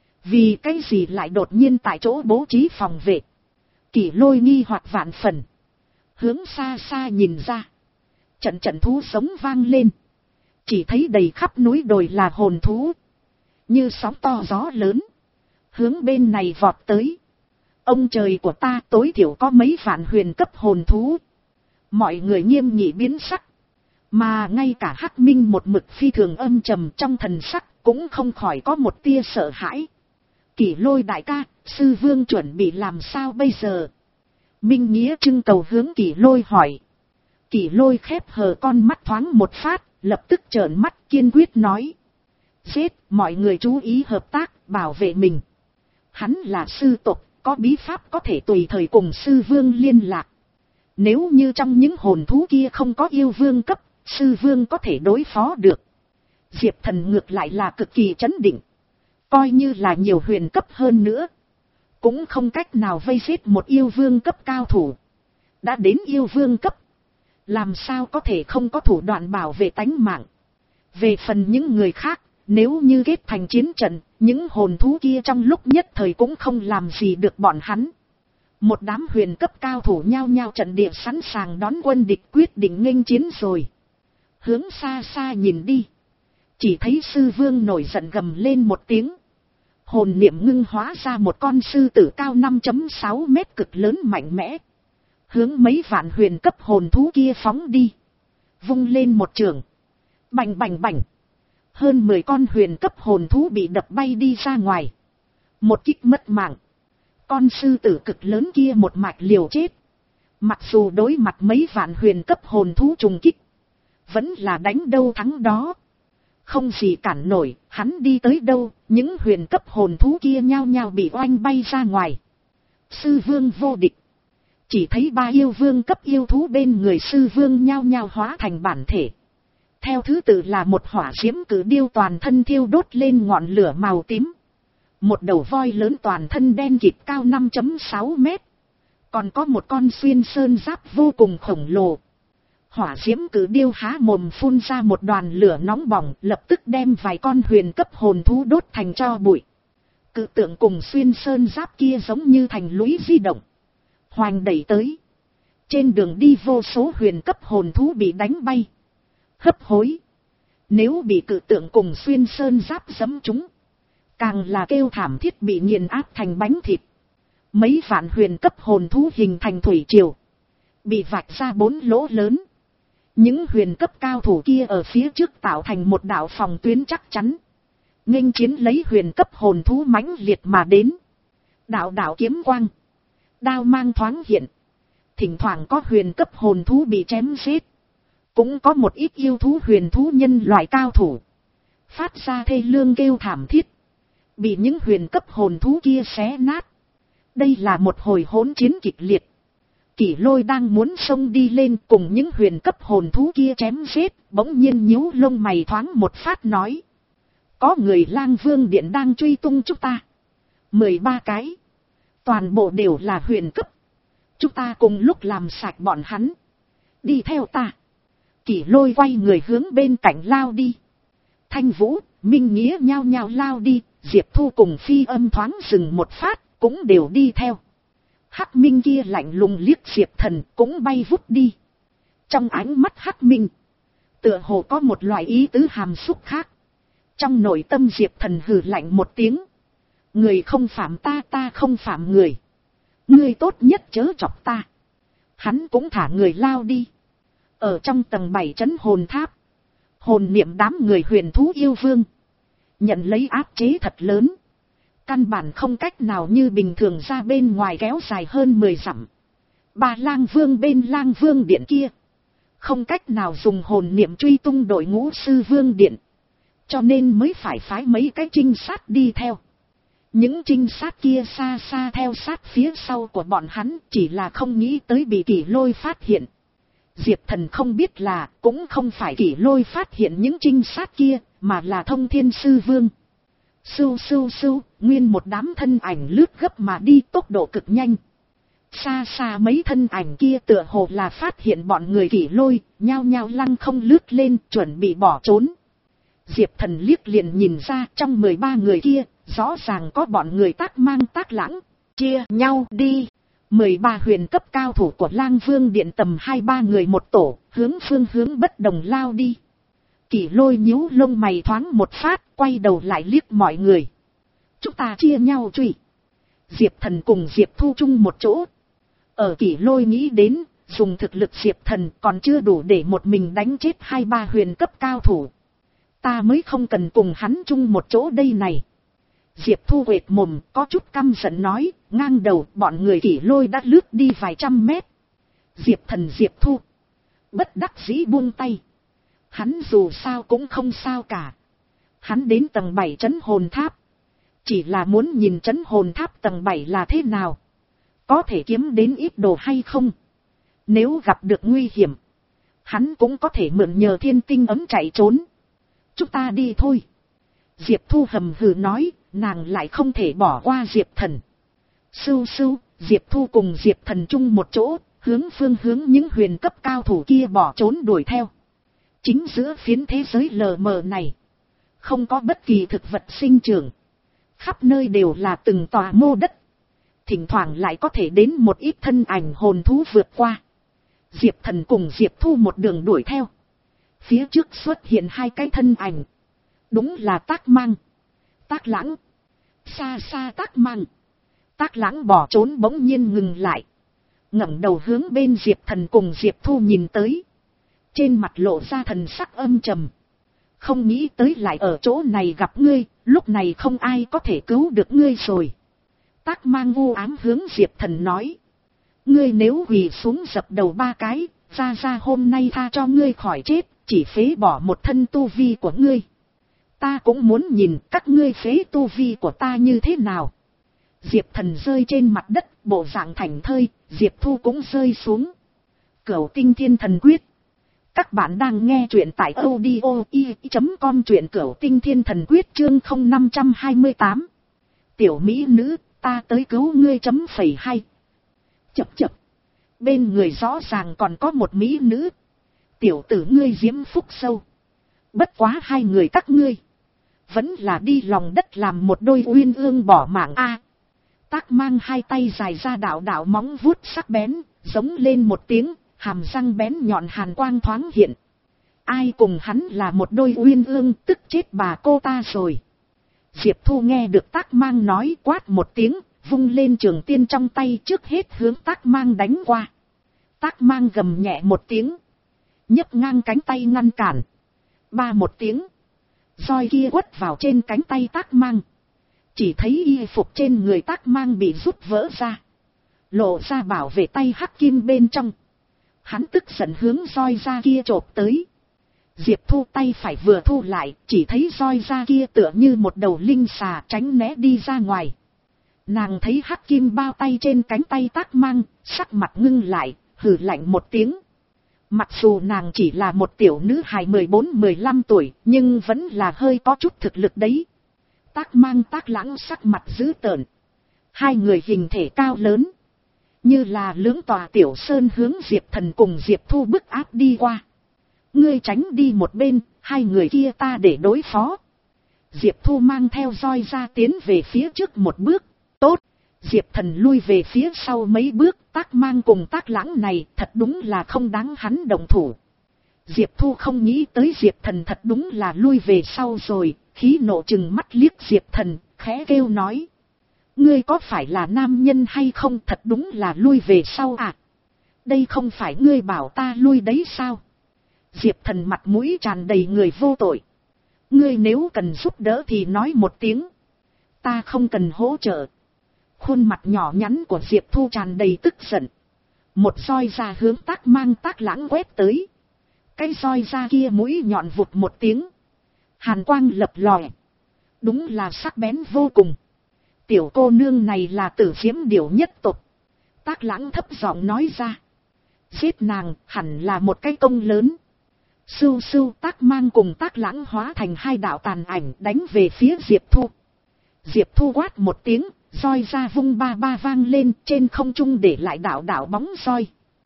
Vì cái gì lại đột nhiên tại chỗ bố trí phòng vệ. Kỷ Lôi nghi hoặc vạn phần. Hướng xa xa nhìn ra. Trận trận thú sống vang lên. Chỉ thấy đầy khắp núi đồi là hồn thú. Như sóng to gió lớn. Hướng bên này vọt tới. Ông trời của ta, tối thiểu có mấy vạn huyền cấp hồn thú. Mọi người nghiêm nghị biến sắc. Mà ngay cả Hắc Minh một mực phi thường âm trầm trong thần sắc cũng không khỏi có một tia sợ hãi. Kỷ Lôi đại ca, sư vương chuẩn bị làm sao bây giờ? Minh Nghĩa trưng cầu hướng Kỷ Lôi hỏi. Kỷ Lôi khép hờ con mắt thoáng một phát, lập tức trợn mắt kiên quyết nói. Giết, mọi người chú ý hợp tác, bảo vệ mình. Hắn là sư tộc, có bí pháp có thể tùy thời cùng sư vương liên lạc. Nếu như trong những hồn thú kia không có yêu vương cấp, sư vương có thể đối phó được. Diệp Thần ngược lại là cực kỳ trấn định. Coi như là nhiều huyền cấp hơn nữa. Cũng không cách nào vây giết một yêu vương cấp cao thủ. Đã đến yêu vương cấp. Làm sao có thể không có thủ đoạn bảo vệ tánh mạng. Về phần những người khác, nếu như kết thành chiến trận, những hồn thú kia trong lúc nhất thời cũng không làm gì được bọn hắn. Một đám huyền cấp cao thủ nhao nhao trận địa sẵn sàng đón quân địch quyết định nghênh chiến rồi. Hướng xa xa nhìn đi. Chỉ thấy sư vương nổi giận gầm lên một tiếng. Hồn niệm ngưng hóa ra một con sư tử cao năm phẩy sáu mét cực lớn mạnh mẽ. Hướng mấy vạn huyền cấp hồn thú kia phóng đi. Vung lên một trường. Bành bành bành. Hơn mười con huyền cấp hồn thú bị đập bay đi ra ngoài. Một kích mất mạng. Con sư tử cực lớn kia một mạch liều chết. Mặc dù đối mặt mấy vạn huyền cấp hồn thú trùng kích. Vẫn là đánh đâu thắng đó. Không gì cản nổi, hắn đi tới đâu, những huyền cấp hồn thú kia nhao nhao bị oanh bay ra ngoài. Sư vương vô địch. Chỉ thấy ba yêu vương cấp yêu thú bên người sư vương nhao nhao hóa thành bản thể. Theo thứ tự là một hỏa diễm cử điêu toàn thân thiêu đốt lên ngọn lửa màu tím. Một đầu voi lớn toàn thân đen kịt cao năm phẩy sáu mét. Còn có một con xuyên sơn giáp vô cùng khổng lồ. Hỏa diễm cử điêu há mồm phun ra một đoàn lửa nóng bỏng, lập tức đem vài con huyền cấp hồn thú đốt thành tro bụi. Cự tượng cùng xuyên sơn giáp kia giống như thành lũy di động. Hoành đẩy tới. Trên đường đi vô số huyền cấp hồn thú bị đánh bay. Hấp hối. Nếu bị cự tượng cùng xuyên sơn giáp giẫm chúng, càng là kêu thảm thiết bị nghiền áp thành bánh thịt. Mấy vạn huyền cấp hồn thú hình thành thủy triều. Bị vạch ra bốn lỗ lớn. Những huyền cấp cao thủ kia ở phía trước tạo thành một đạo phòng tuyến chắc chắn. Nghênh chiến lấy huyền cấp hồn thú mãnh liệt mà đến. Đạo đạo kiếm quang. Đao mang thoáng hiện. Thỉnh thoảng có huyền cấp hồn thú bị chém giết. Cũng có một ít yêu thú huyền thú nhân loại cao thủ. Phát ra thê lương kêu thảm thiết. Bị những huyền cấp hồn thú kia xé nát. Đây là một hồi hỗn chiến kịch liệt. Kỷ Lôi đang muốn xông đi lên cùng những huyền cấp hồn thú kia chém giết, bỗng nhiên nhíu lông mày thoáng một phát nói. Có người Lang Vương Điện đang truy tung chúng ta. mười ba cái. Toàn bộ đều là huyền cấp. Chúng ta cùng lúc làm sạch bọn hắn. Đi theo ta. Kỷ Lôi quay người hướng bên cạnh lao đi. Thanh Vũ, Minh Nghĩa nhao nhao lao đi, Diệp Thu cùng Phi Âm thoáng dừng một phát, cũng đều đi theo. Hắc Minh kia lạnh lùng liếc Diệp Thần cũng bay vút đi. Trong ánh mắt Hắc Minh, tựa hồ có một loại ý tứ hàm xúc khác. Trong nội tâm Diệp Thần hừ lạnh một tiếng. Người không phạm ta, ta không phạm người. Ngươi tốt nhất chớ chọc ta. Hắn cũng thả người lao đi. Ở trong tầng bảy trấn hồn tháp, hồn niệm đám người huyền thú yêu vương nhận lấy áp chế thật lớn. Căn bản không cách nào như bình thường ra bên ngoài kéo dài hơn mười dặm. Ba Lang Vương bên Lang Vương Điện kia không cách nào dùng hồn niệm truy tung đội ngũ sư vương điện. Cho nên mới phải phái mấy cái trinh sát đi theo. Những trinh sát kia xa xa theo sát phía sau của bọn hắn, chỉ là không nghĩ tới bị Kỷ Lôi phát hiện. Diệp Thần không biết là cũng không phải Kỷ Lôi phát hiện những trinh sát kia, mà là Thông Thiên Sư Vương. Sưu sưu sưu, nguyên một đám thân ảnh lướt gấp mà đi tốc độ cực nhanh. Xa xa mấy thân ảnh kia tựa hồ là phát hiện bọn người Kỷ Lôi, nhao nhao lăng không lướt lên chuẩn bị bỏ trốn. Diệp Thần liếc liền nhìn ra trong mười ba người kia, rõ ràng có bọn người Tác Mang Tác Lãng, chia nhau đi. mười ba huyền cấp cao thủ của Lang Vương Điện tầm hai ba người một tổ, hướng phương hướng bất đồng lao đi. Kỷ Lôi nhíu lông mày thoáng một phát, quay đầu lại liếc mọi người. Chúng ta chia nhau truy. Diệp Thần cùng Diệp Thu chung một chỗ. Ở Kỷ Lôi nghĩ đến, dùng thực lực Diệp Thần còn chưa đủ để một mình đánh chết hai ba huyền cấp cao thủ. Ta mới không cần cùng hắn chung một chỗ đây này. Diệp Thu quệt mồm, có chút căm giận nói, ngang đầu bọn người Kỷ Lôi đã lướt đi vài trăm mét. Diệp Thần Diệp Thu bất đắc dĩ buông tay. Hắn dù sao cũng không sao cả. Hắn đến tầng bảy trấn hồn tháp. Chỉ là muốn nhìn trấn hồn tháp tầng bảy là thế nào. Có thể kiếm đến ít đồ hay không. Nếu gặp được nguy hiểm, hắn cũng có thể mượn nhờ thiên tinh ấm chạy trốn. Chúng ta đi thôi. Diệp Thu hầm hừ nói, nàng lại không thể bỏ qua Diệp Thần. Sưu sưu, Diệp Thu cùng Diệp Thần chung một chỗ, hướng phương hướng những huyền cấp cao thủ kia bỏ trốn đuổi theo. Chính giữa phiến thế giới lờ mờ này, không có bất kỳ thực vật sinh trưởng. Khắp nơi đều là từng tòa mô đất. Thỉnh thoảng lại có thể đến một ít thân ảnh hồn thú vượt qua. Diệp Thần cùng Diệp Thu một đường đuổi theo. Phía trước xuất hiện hai cái thân ảnh. Đúng là Tác Mang, Tác Lãng. Xa xa Tác Mang, Tác Lãng bỏ trốn bỗng nhiên ngừng lại. Ngẩng đầu hướng bên Diệp Thần cùng Diệp Thu nhìn tới. Trên mặt lộ ra thần sắc âm trầm. Không nghĩ tới lại ở chỗ này gặp ngươi, lúc này không ai có thể cứu được ngươi rồi. Tác Mang u ám hướng Diệp Thần nói. Ngươi nếu quỳ xuống dập đầu ba cái, ra ra hôm nay tha cho ngươi khỏi chết, chỉ phế bỏ một thân tu vi của ngươi. Ta cũng muốn nhìn các ngươi phế tu vi của ta như thế nào. Diệp Thần rơi trên mặt đất, bộ dạng thảnh thơi, Diệp Thu cũng rơi xuống. Cửu Tinh Thiên Thần Quyết. Các bạn đang nghe truyện tại audio i chấm com, truyện Cửu Tinh Thiên Thần Quyết chương không năm hai tám. Tiểu mỹ nữ, ta tới cứu ngươi chấm phẩy hay. Chập chập. Bên người rõ ràng còn có một mỹ nữ. Tiểu tử ngươi diễm phúc sâu. Bất quá hai người các ngươi vẫn là đi lòng đất làm một đôi uyên ương bỏ mạng a. Tác Mang hai tay dài ra đạo đạo móng vuốt sắc bén, giống lên một tiếng, hàm răng bén nhọn hàn quang thoáng hiện. Ai cùng hắn là một đôi uyên ương, tức chết bà cô ta rồi. Diệp Thu nghe được Tác Mang nói, quát một tiếng, vung lên trường tiên trong tay, trước hết hướng Tác Mang đánh qua. Tác Mang gầm nhẹ một tiếng, nhấc ngang cánh tay ngăn cản. Ba một tiếng, roi kia quất vào trên cánh tay Tác Mang. Chỉ thấy y phục trên người Tác Mang bị rút vỡ ra, lộ ra bảo vệ tay hắc kim bên trong. Hắn tức giận hướng roi ra kia chộp tới. Diệp Thu tay phải vừa thu lại, chỉ thấy roi ra kia tựa như một đầu linh xà tránh né đi ra ngoài. Nàng thấy hắc kim bao tay trên cánh tay Tác Mang, sắc mặt ngưng lại, hừ lạnh một tiếng. Mặc dù nàng chỉ là một tiểu nữ hài mười bốn mười lăm tuổi, nhưng vẫn là hơi có chút thực lực đấy. Tác Mang Tác Lãng sắc mặt dữ tợn. Hai người hình thể cao lớn, như là lưỡng tòa tiểu sơn hướng Diệp Thần cùng Diệp Thu bức áp đi qua. Ngươi tránh đi một bên, hai người kia ta để đối phó. Diệp Thu mang theo roi ra tiến về phía trước một bước. Tốt. Diệp Thần lui về phía sau mấy bước. Tác Mang cùng Tác Lãng này thật đúng là không đáng hắn động thủ. Diệp Thu không nghĩ tới Diệp Thần thật đúng là lui về sau rồi. Khí nộ chừng mắt liếc Diệp Thần, khẽ kêu nói. Ngươi có phải là nam nhân hay không, thật đúng là lui về sau à? Đây không phải ngươi bảo ta lui đấy sao? Diệp Thần mặt mũi tràn đầy người vô tội. Ngươi nếu cần giúp đỡ thì nói một tiếng. Ta không cần hỗ trợ. Khuôn mặt nhỏ nhắn của Diệp Thu tràn đầy tức giận. Một roi ra hướng Tác Mang Tác Lãng quét tới. Cái roi ra kia mũi nhọn vụt một tiếng. Hàn quang lập lòe. Đúng là sắc bén vô cùng. Tiểu cô nương này là Tử Diễm Điểu nhất tộc. Tác Lãng thấp giọng nói ra. Giết nàng hẳn là một cái công lớn. Sưu sưu, Tác Mang cùng Tác Lãng hóa thành hai đạo tàn ảnh đánh về phía Diệp Thu. Diệp Thu quát một tiếng, Roi ra vung ba ba vang lên, trên không trung để lại đạo đạo bóng roi.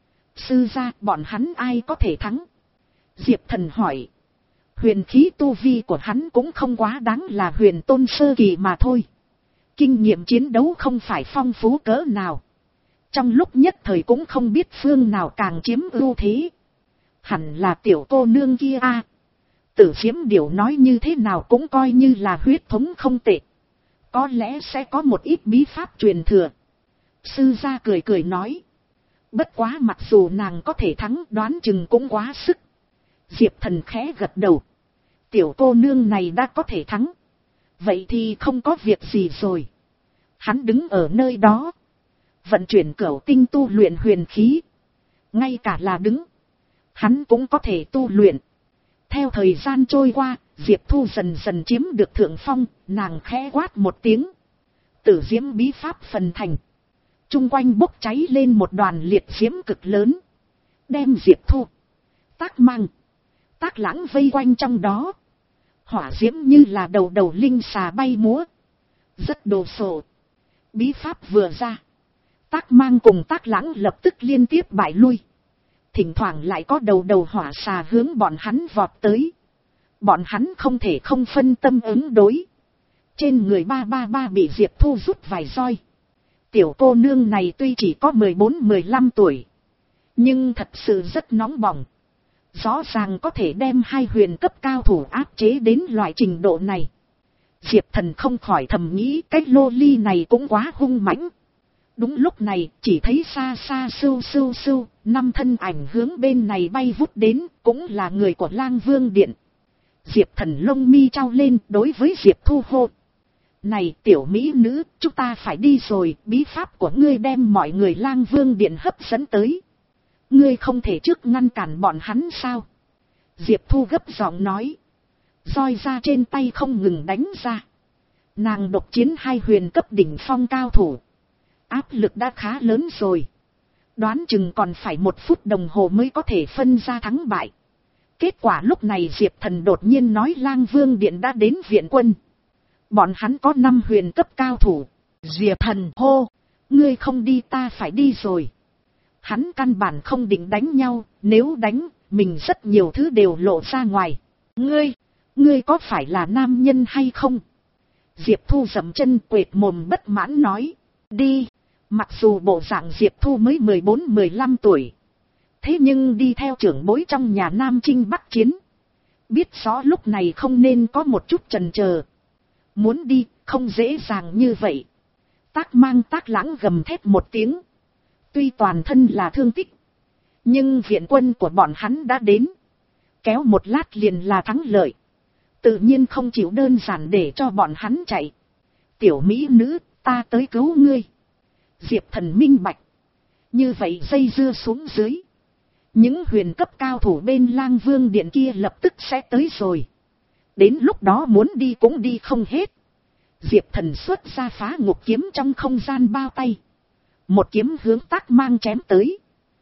Sư gia, bọn hắn ai có thể thắng? Diệp Thần hỏi. Huyền khí tu vi của hắn cũng không quá đáng là huyền tôn sơ kỳ mà thôi. Kinh nghiệm chiến đấu không phải phong phú cỡ nào. Trong lúc nhất thời cũng không biết phương nào càng chiếm ưu thế. Hẳn là tiểu cô nương kia a. Tử Diễm Điểu nói như thế nào cũng coi như là huyết thống không tệ. Có lẽ sẽ có một ít bí pháp truyền thừa. Sư gia cười cười nói. Bất quá mặc dù nàng có thể thắng đoán chừng cũng quá sức. Diệp Thần khẽ gật đầu. Tiểu cô nương này đã có thể thắng. Vậy thì không có việc gì rồi. Hắn đứng ở nơi đó. Vận chuyển cửu tinh tu luyện huyền khí. Ngay cả là đứng. Hắn cũng có thể tu luyện. Theo thời gian trôi qua, Diệp Thu dần dần chiếm được thượng phong, nàng khẽ quát một tiếng. Tử diễm bí pháp phần thành. Trung quanh bốc cháy lên một đoàn liệt diễm cực lớn. Đem Diệp Thu, Tác Mang, Tác Lãng vây quanh trong đó. Hỏa diễm như là đầu đầu linh xà bay múa. Rất đồ sộ. Bí pháp vừa ra. Tác Mang cùng Tác Lãng lập tức liên tiếp bại lui. Thỉnh thoảng lại có đầu đầu hỏa xà hướng bọn hắn vọt tới. Bọn hắn không thể không phân tâm ứng đối. Trên người ba ba ba bị Diệp Thu rút vài roi. Tiểu cô nương này tuy chỉ có mười bốn mười lăm tuổi. Nhưng thật sự rất nóng bỏng. Rõ ràng có thể đem hai huyền cấp cao thủ áp chế đến loại trình độ này. Diệp Thần không khỏi thầm nghĩ cái lô ly này cũng quá hung mãnh. Đúng lúc này chỉ thấy xa xa sưu sưu sưu, năm thân ảnh hướng bên này bay vút đến, cũng là người của Lang Vương Điện. Diệp Thần lông mi trao lên đối với Diệp Thu hô. Này tiểu mỹ nữ, chúng ta phải đi rồi, bí pháp của ngươi đem mọi người Lang Vương Điện hấp dẫn tới. Ngươi không thể trước ngăn cản bọn hắn sao? Diệp Thu gấp giọng nói. Roi ra trên tay không ngừng đánh ra. Nàng độc chiến hai huyền cấp đỉnh phong cao thủ. Áp lực đã khá lớn rồi. Đoán chừng còn phải một phút đồng hồ mới có thể phân ra thắng bại. Kết quả lúc này Diệp Thần đột nhiên nói Lang Vương Điện đã đến viện quân. Bọn hắn có năm huyền cấp cao thủ. Diệp Thần hô. Ngươi không đi ta phải đi rồi. Hắn căn bản không định đánh nhau. Nếu đánh, mình rất nhiều thứ đều lộ ra ngoài. Ngươi, ngươi có phải là nam nhân hay không? Diệp Thu dậm chân quệt mồm bất mãn nói. Đi. Mặc dù bộ dạng Diệp Thu mới mười bốn mười lăm tuổi. Thế nhưng đi theo trưởng bối trong nhà Nam Chinh Bắc Chiến. Biết rõ lúc này không nên có một chút chần chờ. Muốn đi, không dễ dàng như vậy. Tác Mang Tác Lãng gầm thét một tiếng. Tuy toàn thân là thương tích. Nhưng viện quân của bọn hắn đã đến. Kéo một lát liền là thắng lợi. Tự nhiên không chịu đơn giản để cho bọn hắn chạy. Tiểu mỹ nữ, ta tới cứu ngươi. Diệp Thần minh bạch. Như vậy dây dưa xuống dưới. Những huyền cấp cao thủ bên Lang Vương Điện kia lập tức sẽ tới rồi. Đến lúc đó muốn đi cũng đi không hết. Diệp Thần xuất ra phá ngục kiếm trong không gian bao tay. Một kiếm hướng Tác Mang chém tới.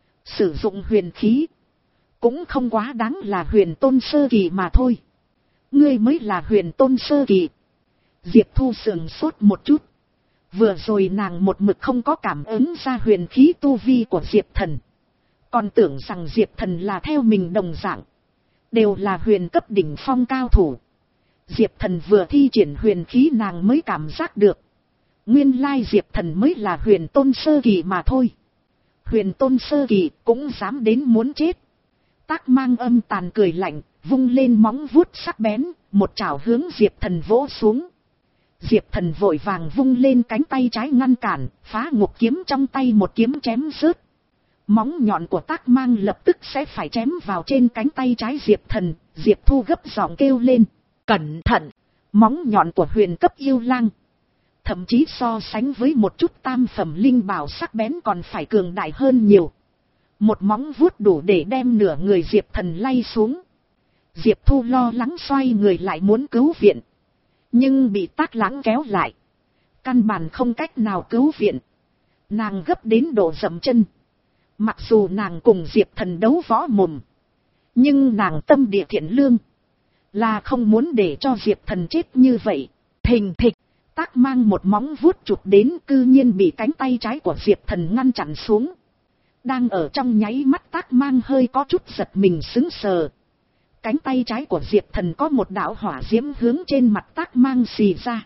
Sử dụng huyền khí. Cũng không quá đáng là huyền tôn sơ kỳ mà thôi. Ngươi mới là huyền tôn sơ kỳ. Diệp Thu sườn sốt một chút. Vừa rồi nàng một mực không có cảm ứng ra huyền khí tu vi của Diệp Thần. Còn tưởng rằng Diệp Thần là theo mình đồng dạng. Đều là huyền cấp đỉnh phong cao thủ. Diệp Thần vừa thi triển huyền khí nàng mới cảm giác được. Nguyên lai Diệp Thần mới là huyền tôn sơ kỳ mà thôi. Huyền tôn sơ kỳ cũng dám đến muốn chết. Tác Mang âm tàn cười lạnh, vung lên móng vuốt sắc bén, một chảo hướng Diệp Thần vỗ xuống. Diệp Thần vội vàng vung lên cánh tay trái ngăn cản, phá ngục kiếm trong tay một kiếm chém rớt. Móng nhọn của Tác Mang lập tức sẽ phải chém vào trên cánh tay trái Diệp Thần, Diệp Thu gấp giọng kêu lên. Cẩn thận! Móng nhọn của huyền cấp yêu lang. Thậm chí so sánh với một chút tam phẩm linh bảo sắc bén còn phải cường đại hơn nhiều. Một móng vuốt đủ để đem nửa người Diệp Thần lay xuống. Diệp Thu lo lắng xoay người lại muốn cứu viện. Nhưng bị Tác Lãng kéo lại. Căn bản không cách nào cứu viện. Nàng gấp đến độ dậm chân. Mặc dù nàng cùng Diệp Thần đấu võ mồm. Nhưng nàng tâm địa thiện lương. Là không muốn để cho Diệp Thần chết như vậy. Thình thịch. Tác mang một móng vuốt chụp đến, cư nhiên bị cánh tay trái của Diệp Thần ngăn chặn xuống. Đang ở trong nháy mắt Tác mang hơi có chút giật mình sững sờ. Cánh tay trái của Diệp Thần có một đạo hỏa diễm hướng trên mặt Tác mang xì ra.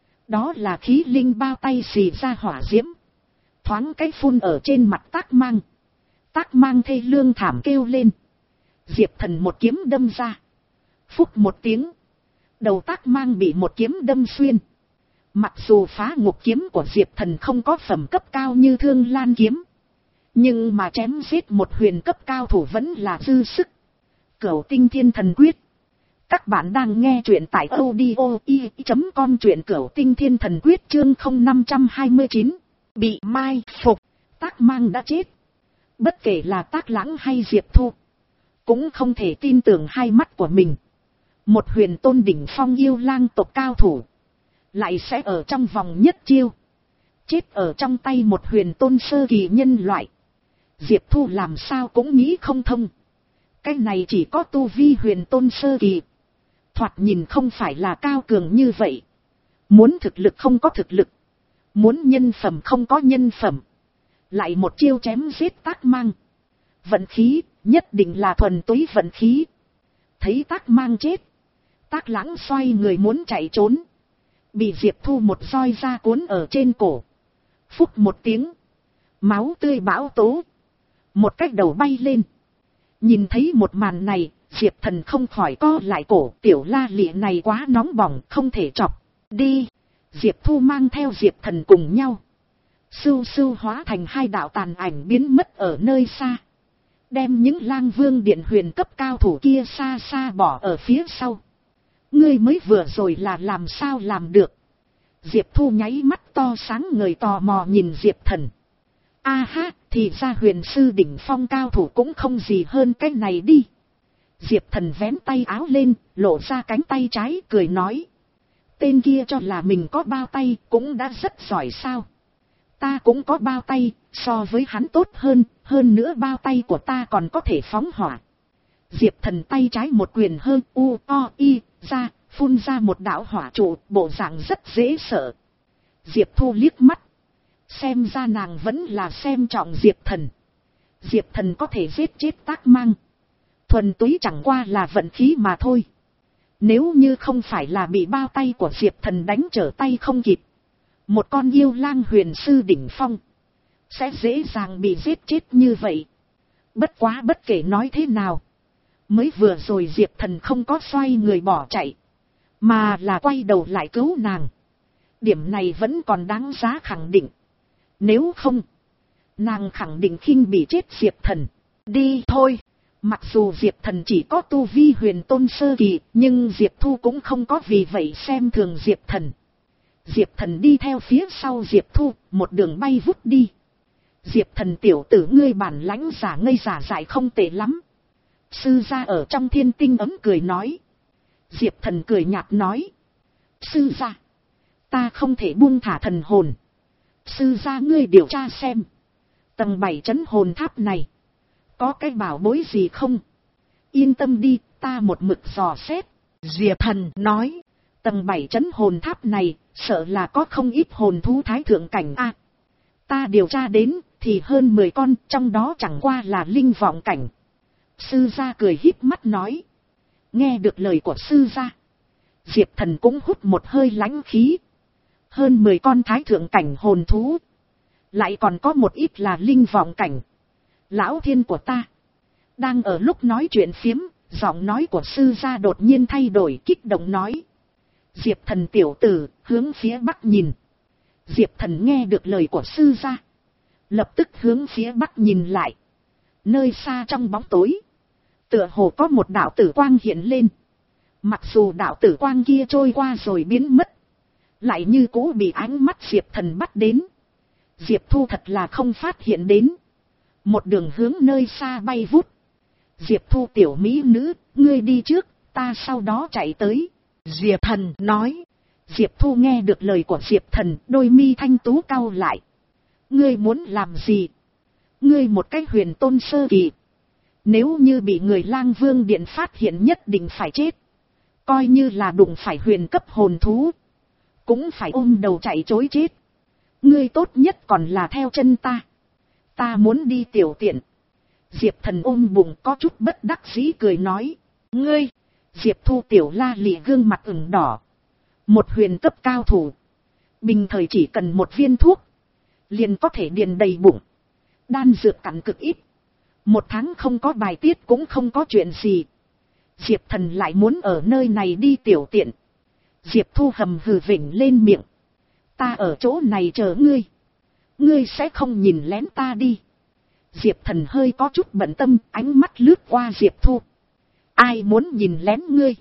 Đó là khí linh bao tay xì ra hỏa diễm. Thoáng cái phun ở trên mặt Tác mang. Tác mang thê lương thảm kêu lên. Diệp Thần một kiếm đâm ra. Phúc một tiếng. Đầu Tác mang bị một kiếm đâm xuyên. Mặc dù phá ngục kiếm của Diệp Thần không có phẩm cấp cao như Thương Lan kiếm. Nhưng mà chém giết một huyền cấp cao thủ vẫn là dư sức. Cửu Tinh Thiên Thần Quyết. Các bạn đang nghe truyện tại audio i chấm com, truyện Cửu Tinh Thiên Thần Quyết chương không năm hai chín. Bị mai phục. Tác mang đã chết. Bất kể là Tác Lãng hay Diệp Thu, cũng không thể tin tưởng hai mắt của mình. Một huyền tôn đỉnh phong yêu lang tộc cao thủ, lại sẽ ở trong vòng nhất chiêu chết ở trong tay một huyền tôn sơ kỳ nhân loại. Diệp Thu làm sao cũng nghĩ không thông. Cái này chỉ có tu vi huyền tôn sơ kỳ, thoạt nhìn không phải là cao cường như vậy. Muốn thực lực không có thực lực, muốn nhân phẩm không có nhân phẩm, lại một chiêu chém giết Tác mang. Vận khí, nhất định là thuần túy vận khí. Thấy Tác mang chết, Tác Lãng xoay người muốn chạy trốn, bị Diệp Thu một roi ra cuốn ở trên cổ. Phúc một tiếng, máu tươi bão tố, một cách đầu bay lên. Nhìn thấy một màn này, Diệp Thần không khỏi co lại cổ. Tiểu la lị này quá nóng bỏng, không thể chọc. Đi. Diệp Thu mang theo Diệp Thần cùng nhau, sưu sưu hóa thành hai đạo tàn ảnh biến mất ở nơi xa, đem những Lang Vương điện huyền cấp cao thủ kia xa xa bỏ ở phía sau. Ngươi mới vừa rồi là làm sao làm được? Diệp Thu nháy mắt to sáng ngời tò mò nhìn Diệp Thần. A ha, thì ra huyền sư đỉnh phong cao thủ cũng không gì hơn cái này đi. Diệp Thần vén tay áo lên, lộ ra cánh tay trái, cười nói. Tên kia cho là mình có bao tay cũng đã rất giỏi sao? Ta cũng có bao tay, so với hắn tốt hơn, hơn nữa bao tay của ta còn có thể phóng hỏa. Diệp Thần tay trái một quyền hơn u o y ra, phun ra một đạo hỏa trụ, bộ dạng rất dễ sợ. Diệp Thu liếc mắt, xem ra nàng vẫn là xem trọng Diệp Thần. Diệp Thần có thể giết chết Tác mang, thuần túy chẳng qua là vận khí mà thôi. Nếu như không phải là bị bao tay của Diệp Thần đánh trở tay không kịp, một con yêu lang huyền sư đỉnh phong sẽ dễ dàng bị giết chết như vậy. Bất quá bất kể nói thế nào, mới vừa rồi Diệp Thần không có xoay người bỏ chạy, mà là quay đầu lại cứu nàng. Điểm này vẫn còn đáng giá khẳng định. Nếu không, nàng khẳng định khinh bị chết Diệp Thần. Đi thôi. Mặc dù Diệp Thần chỉ có tu vi huyền tôn sơ kỳ, nhưng Diệp Thu cũng không có vì vậy xem thường Diệp Thần. Diệp Thần đi theo phía sau Diệp Thu, một đường bay vút đi. Diệp Thần tiểu tử ngươi bản lãnh giả ngây giả dại không tệ lắm. Sư gia ở trong thiên tinh ấm cười nói. Diệp Thần cười nhạt nói. Sư gia, ta không thể buông thả thần hồn. Sư gia ngươi điều tra xem, tầng bảy trấn hồn tháp này có cái bảo bối gì không? Yên tâm đi, ta một mực dò xét. Diệp Thần nói. Tầng bảy trấn hồn tháp này, sợ là có không ít hồn thú thái thượng cảnh a. À, ta điều tra đến, thì hơn mười con, trong đó chẳng qua là linh vọng cảnh. Sư gia cười híp mắt nói. Nghe được lời của sư gia, Diệp Thần cũng hút một hơi lãnh khí. Hơn mười con thái thượng cảnh hồn thú, lại còn có một ít là linh vọng cảnh. Lão thiên của ta. Đang ở lúc nói chuyện phiếm, giọng nói của sư gia đột nhiên thay đổi, kích động nói. Diệp Thần tiểu tử, hướng phía bắc nhìn. Diệp Thần nghe được lời của sư gia, lập tức hướng phía bắc nhìn lại. Nơi xa trong bóng tối, tựa hồ có một đạo tử quang hiện lên. Mặc dù đạo tử quang kia trôi qua rồi biến mất, lại như cũ bị ánh mắt Diệp Thần bắt đến. Diệp Thu thật là không phát hiện đến, một đường hướng nơi xa bay vút. Diệp Thu tiểu mỹ nữ, ngươi đi trước, ta sau đó chạy tới. Diệp Thần nói. Diệp Thu nghe được lời của Diệp Thần, đôi mi thanh tú cau lại. Ngươi muốn làm gì? Ngươi một cái huyền tôn sơ kỳ, nếu như bị người Lang Vương điện phát hiện nhất định phải chết. Coi như là đụng phải huyền cấp hồn thú, cũng phải ôm đầu chạy chối chết. Ngươi tốt nhất còn là theo chân ta. Ta muốn đi tiểu tiện. Diệp Thần ôm bụng có chút bất đắc dĩ cười nói. Ngươi, Diệp Thu tiểu la lị gương mặt ửng đỏ. Một huyền cấp cao thủ. Bình thời chỉ cần một viên thuốc. Liền có thể điền đầy bụng. Đan dược cặn cực ít. Một tháng không có bài tiết cũng không có chuyện gì. Diệp Thần lại muốn ở nơi này đi tiểu tiện. Diệp Thu hầm hừ vểnh lên miệng. Ta ở chỗ này chờ ngươi. Ngươi sẽ không nhìn lén ta đi. Diệp Thần hơi có chút bận tâm, ánh mắt lướt qua Diệp Thu. Ai muốn nhìn lén ngươi?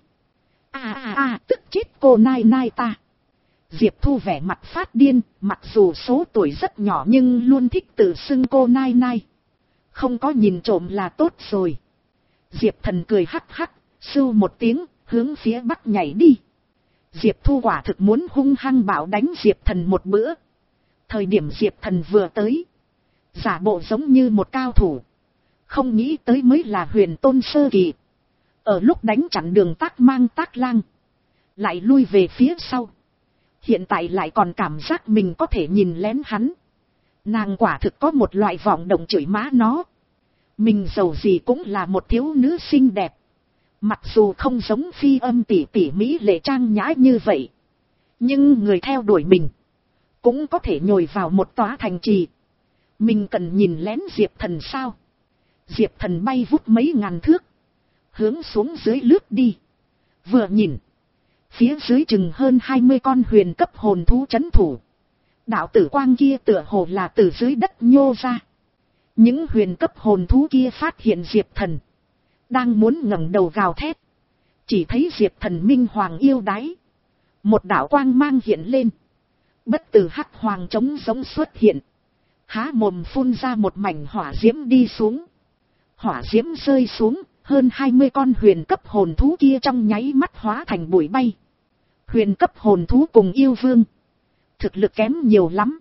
À à à, tức chết cô nai nai ta. Diệp Thu vẻ mặt phát điên, mặc dù số tuổi rất nhỏ nhưng luôn thích tự xưng cô nai nai. Không có nhìn trộm là tốt rồi. Diệp Thần cười hắc hắc, sưu một tiếng, hướng phía bắc nhảy đi. Diệp Thu quả thực muốn hung hăng bạo đánh Diệp Thần một bữa. Thời điểm Diệp Thần vừa tới, giả bộ giống như một cao thủ. Không nghĩ tới mới là huyền tôn sơ kỳ. Ở lúc đánh chặn đường Tác Mang Tác Lang, lại lui về phía sau. Hiện tại lại còn cảm giác mình có thể nhìn lén hắn. Nàng quả thực có một loại vọng động chửi má nó. Mình giàu gì cũng là một thiếu nữ xinh đẹp. Mặc dù không giống phi âm tỷ tỷ mỹ lệ trang nhã như vậy, nhưng người theo đuổi mình cũng có thể nhồi vào một tòa thành trì. Mình cần nhìn lén Diệp Thần sao? Diệp Thần bay vút mấy ngàn thước, hướng xuống dưới lướt đi. Vừa nhìn, phía dưới chừng hơn hai mươi con huyền cấp hồn thú trấn thủ. Đạo tử quang kia tựa hồ là từ dưới đất nhô ra. Những huyền cấp hồn thú kia phát hiện Diệp Thần, đang muốn ngẩng đầu gào thét. Chỉ thấy Diệp Thần minh hoàng yêu đái. Một đạo quang mang hiện lên. Bất tử hắc hoàng trống giống xuất hiện. Há mồm phun ra một mảnh hỏa diễm đi xuống. Hỏa diễm rơi xuống, hơn hai mươi con huyền cấp hồn thú kia trong nháy mắt hóa thành bụi bay. Huyền cấp hồn thú cùng yêu vương, thực lực kém nhiều lắm.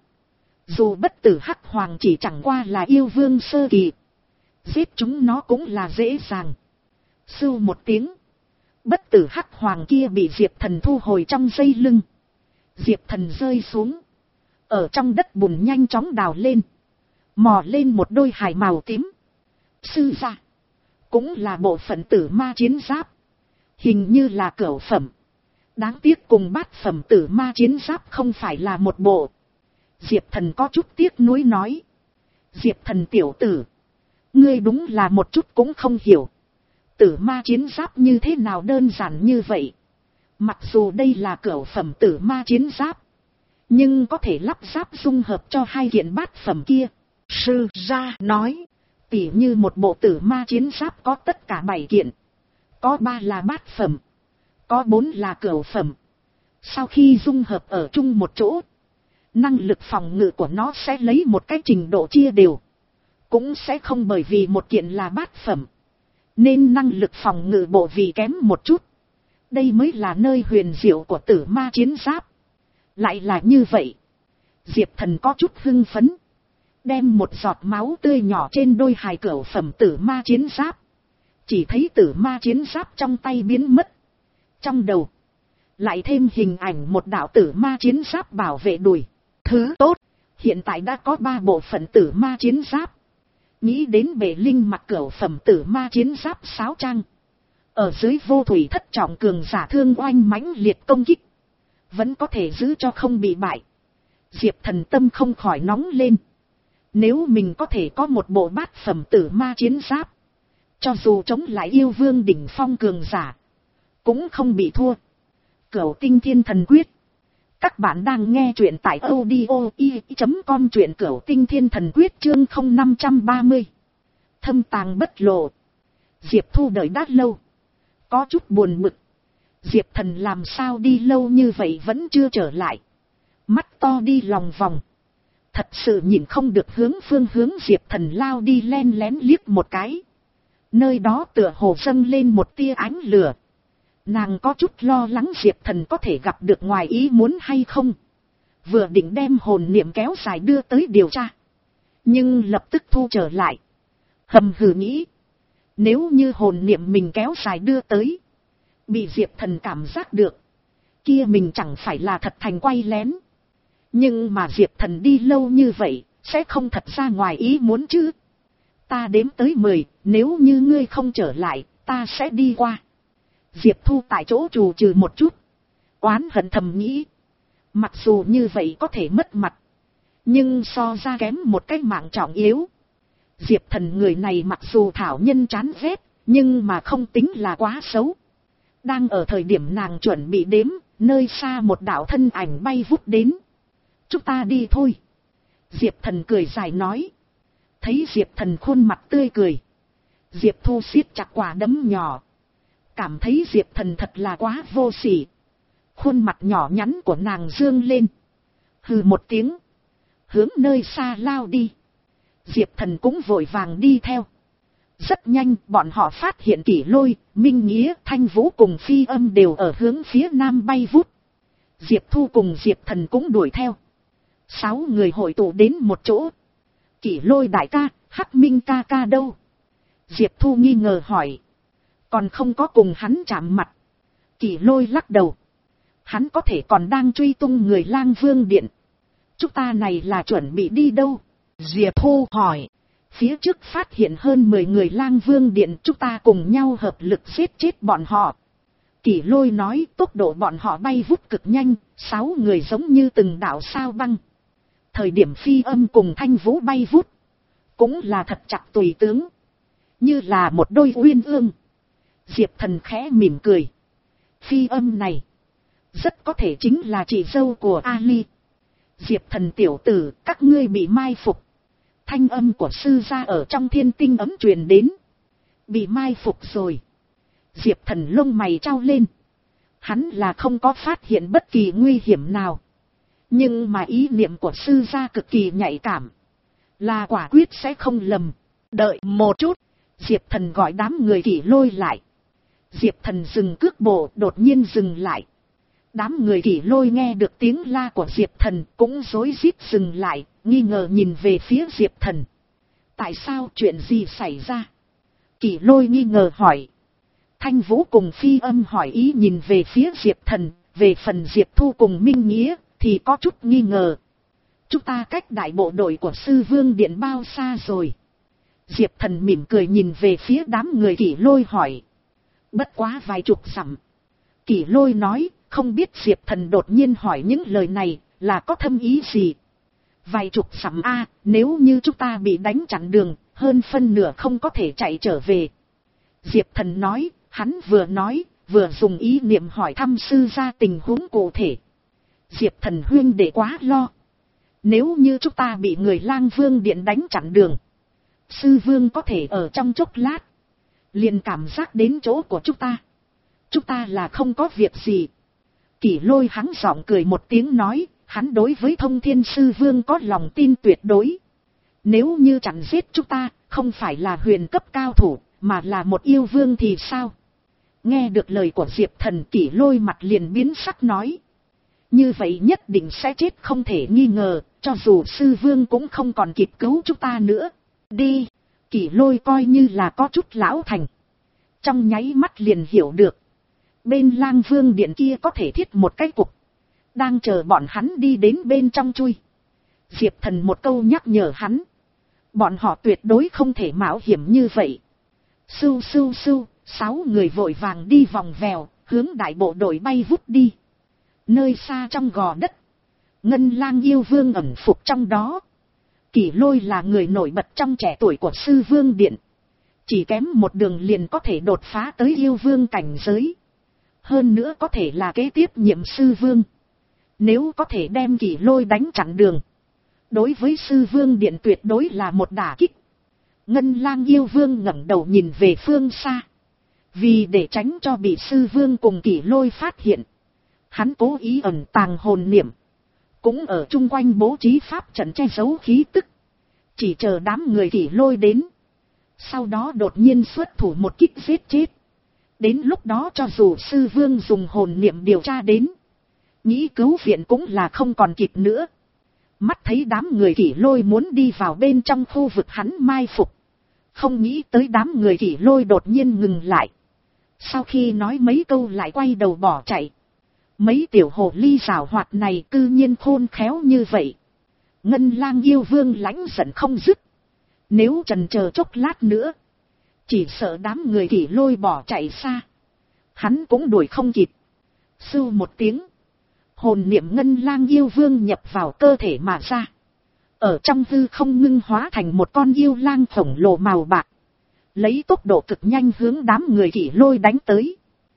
Dù bất tử hắc hoàng chỉ chẳng qua là yêu vương sơ kỳ, giết chúng nó cũng là dễ dàng. Sưu một tiếng, bất tử hắc hoàng kia bị Diệp Thần thu hồi trong dây lưng. Diệp Thần rơi xuống, ở trong đất bùn nhanh chóng đào lên, mò lên một đôi hài màu tím. Sư gia, cũng là bộ phận tử ma chiến giáp, hình như là cửu phẩm. Đáng tiếc cùng bát phẩm tử ma chiến giáp không phải là một bộ. Diệp Thần có chút tiếc nuối nói. Diệp Thần tiểu tử, ngươi đúng là một chút cũng không hiểu. Tử ma chiến giáp như thế nào đơn giản như vậy. Mặc dù đây là cửu phẩm tử ma chiến giáp, nhưng có thể lắp ráp dung hợp cho hai kiện bát phẩm kia. Sư gia nói, tỉ như một bộ tử ma chiến giáp có tất cả bảy kiện. Có ba là bát phẩm, có bốn là cửu phẩm. Sau khi dung hợp ở chung một chỗ, năng lực phòng ngự của nó sẽ lấy một cái trình độ chia đều. Cũng sẽ không bởi vì một kiện là bát phẩm, nên năng lực phòng ngự bộ vì kém một chút. Đây mới là nơi huyền diệu của tử ma chiến giáp. Lại là như vậy. Diệp Thần có chút hưng phấn, đem một giọt máu tươi nhỏ trên đôi hài cửu phẩm tử ma chiến giáp. Chỉ thấy tử ma chiến giáp trong tay biến mất. Trong đầu lại thêm hình ảnh một đạo tử ma chiến giáp bảo vệ đùi. Thứ tốt, hiện tại đã có ba bộ phận tử ma chiến giáp. Nghĩ đến bệ linh mặc cửu phẩm tử ma chiến giáp sáo trang, ở dưới vô thủy thất trọng cường giả thương oanh mãnh liệt công kích, vẫn có thể giữ cho không bị bại. Diệp Thần tâm không khỏi nóng lên. Nếu mình có thể có một bộ bát phẩm tử ma chiến giáp, cho dù chống lại yêu vương đỉnh phong cường giả, cũng không bị thua. Cửu Tinh Thiên Thần Quyết. Các bạn đang nghe truyện tại audio i chấm com, truyện Cửu Tinh Thiên Thần Quyết chương không năm trăm ba mươi. Thâm tàng bất lộ. Diệp Thu đợi đã lâu, có chút buồn bực. Diệp Thần làm sao đi lâu như vậy vẫn chưa trở lại. Mắt to đi lòng vòng, thật sự nhìn không được hướng phương hướng Diệp Thần lao đi len lén liếc một cái. Nơi đó tựa hồ dâng lên một tia ánh lửa. Nàng có chút lo lắng Diệp Thần có thể gặp được ngoài ý muốn hay không. Vừa định đem hồn niệm kéo dài đưa tới điều tra, nhưng lập tức thu trở lại. Hầm hừ nghĩ, nếu như hồn niệm mình kéo dài đưa tới, bị Diệp Thần cảm giác được, kia mình chẳng phải là thật thành quay lén. Nhưng mà Diệp Thần đi lâu như vậy, sẽ không thật ra ngoài ý muốn chứ. Ta đếm tới mười, nếu như ngươi không trở lại, ta sẽ đi qua. Diệp Thu tại chỗ trù trừ một chút. Oán hận thầm nghĩ. Mặc dù như vậy có thể mất mặt. Nhưng so ra kém một cái mạng trọng yếu. Diệp Thần người này mặc dù thảo nhân chán ghét, nhưng mà không tính là quá xấu. Đang ở thời điểm nàng chuẩn bị đếm, nơi xa một đạo thân ảnh bay vút đến. Chúng ta đi thôi. Diệp Thần cười dài nói. Thấy Diệp Thần khuôn mặt tươi cười. Diệp Thu siết chặt quả đấm nhỏ. Cảm thấy Diệp Thần thật là quá vô sỉ. Khuôn mặt nhỏ nhắn của nàng dương lên. Hừ một tiếng. Hướng nơi xa lao đi. Diệp Thần cũng vội vàng đi theo. Rất nhanh bọn họ phát hiện Kỷ Lôi, Minh Nghĩa, Thanh Vũ cùng Phi Âm đều ở hướng phía nam bay vút. Diệp Thu cùng Diệp Thần cũng đuổi theo. Sáu người hội tụ đến một chỗ. Kỷ Lôi đại ca, Hắc Minh ca ca đâu? Diệp Thu nghi ngờ hỏi. Còn không có cùng hắn chạm mặt. Kỷ Lôi lắc đầu. Hắn có thể còn đang truy tung người Lang Vương Điện. Chúng ta này là chuẩn bị đi đâu? Diệp Thu hỏi. Phía trước phát hiện hơn mười người Lang Vương Điện, chúng ta cùng nhau hợp lực giết chết bọn họ. Kỷ Lôi nói tốc độ bọn họ bay vút cực nhanh, sáu người giống như từng đạo sao băng. Thời điểm Phi Âm cùng Thanh Vũ bay vút, cũng là thật chặt tùy tướng. Như là một đôi uyên ương. Diệp Thần khẽ mỉm cười. Phi Âm này, rất có thể chính là chị dâu của Ali. Diệp Thần tiểu tử, các ngươi bị mai phục. Thanh âm của sư gia ở trong thiên tinh ấm truyền đến. Bị mai phục rồi. Diệp Thần lông mày trao lên. Hắn là không có phát hiện bất kỳ nguy hiểm nào. Nhưng mà ý niệm của sư gia cực kỳ nhạy cảm. Là quả quyết sẽ không lầm. Đợi một chút. Diệp Thần gọi đám người Kỷ Lôi lại. Diệp Thần dừng cước bộ, đột nhiên dừng lại. Đám người Kỷ Lôi nghe được tiếng la của Diệp Thần cũng rối rít dừng lại, nghi ngờ nhìn về phía Diệp Thần. Tại sao, chuyện gì xảy ra? Kỷ Lôi nghi ngờ hỏi. Thanh Vũ cùng Phi Âm hỏi ý nhìn về phía Diệp Thần, về phần Diệp Thu cùng Minh Nghĩa thì có chút nghi ngờ. Chúng ta cách đại bộ đội của Sư Vương Điện bao xa rồi? Diệp Thần mỉm cười nhìn về phía đám người Kỷ Lôi hỏi. Bất quá vài chục dặm. Kỷ Lôi nói, không biết Diệp Thần đột nhiên hỏi những lời này là có thâm ý gì. Vài chục dặm a, nếu như chúng ta bị đánh chặn đường, hơn phân nửa không có thể chạy trở về. Diệp Thần nói, hắn vừa nói, vừa dùng ý niệm hỏi thăm sư gia tình huống cụ thể. Diệp Thần huyên đệ quá lo. Nếu như chúng ta bị người Lang Vương Điện đánh chặn đường, sư vương có thể ở trong chốc lát liền cảm giác đến chỗ của chúng ta. Chúng ta là không có việc gì. Kỷ Lôi hắn giọng cười một tiếng nói, hắn đối với Thông Thiên Sư Vương có lòng tin tuyệt đối. Nếu như chặn giết chúng ta, không phải là huyền cấp cao thủ, mà là một yêu vương thì sao? Nghe được lời của Diệp Thần, Kỷ Lôi mặt liền biến sắc nói. Như vậy nhất định sẽ chết không thể nghi ngờ, cho dù Sư Vương cũng không còn kịp cứu chúng ta nữa. Đi! Kỷ Lôi coi như là có chút lão thành. Trong nháy mắt liền hiểu được. Bên Lang Vương Điện kia có thể thiết một cái cục. Đang chờ bọn hắn đi đến bên trong chui. Diệp Thần một câu nhắc nhở hắn. Bọn họ tuyệt đối không thể mạo hiểm như vậy. Sưu sưu sưu, sáu người vội vàng đi vòng vèo, hướng đại bộ đội bay vút đi. Nơi xa trong gò đất, Ngân Lang yêu vương ẩn phục trong đó. Kỷ Lôi là người nổi bật trong trẻ tuổi của Sư Vương Điện. Chỉ kém một đường liền có thể đột phá tới yêu vương cảnh giới. Hơn nữa có thể là kế tiếp nhiệm Sư Vương. Nếu có thể đem Kỷ Lôi đánh chặn đường, đối với Sư Vương Điện tuyệt đối là một đả kích. Ngân Lang yêu vương ngẩng đầu nhìn về phương xa. Vì để tránh cho bị Sư Vương cùng Kỷ Lôi phát hiện, hắn cố ý ẩn tàng hồn niệm. Cũng ở chung quanh bố trí pháp trận che giấu khí tức. Chỉ chờ đám người Kỷ Lôi đến. Sau đó đột nhiên xuất thủ một kích giết chết. Đến lúc đó cho dù Sư Vương dùng hồn niệm điều tra đến, nghĩ cứu viện cũng là không còn kịp nữa. Mắt thấy đám người Kỷ Lôi muốn đi vào bên trong khu vực hắn mai phục. Không nghĩ tới đám người Kỷ Lôi đột nhiên ngừng lại. Sau khi nói mấy câu lại quay đầu bỏ chạy. Mấy tiểu hồ ly rào hoạt này cư nhiên khôn khéo như vậy. Ngân Lang yêu vương lãnh giận không dứt. Nếu trần chờ chốc lát nữa, chỉ sợ đám người Kỷ Lôi bỏ chạy xa, hắn cũng đuổi không kịp. Sưu một tiếng, hồn niệm Ngân Lang yêu vương nhập vào cơ thể mà ra. Ở trong hư không ngưng hóa thành một con yêu lang khổng lồ màu bạc, lấy tốc độ cực nhanh hướng đám người Kỷ Lôi đánh tới.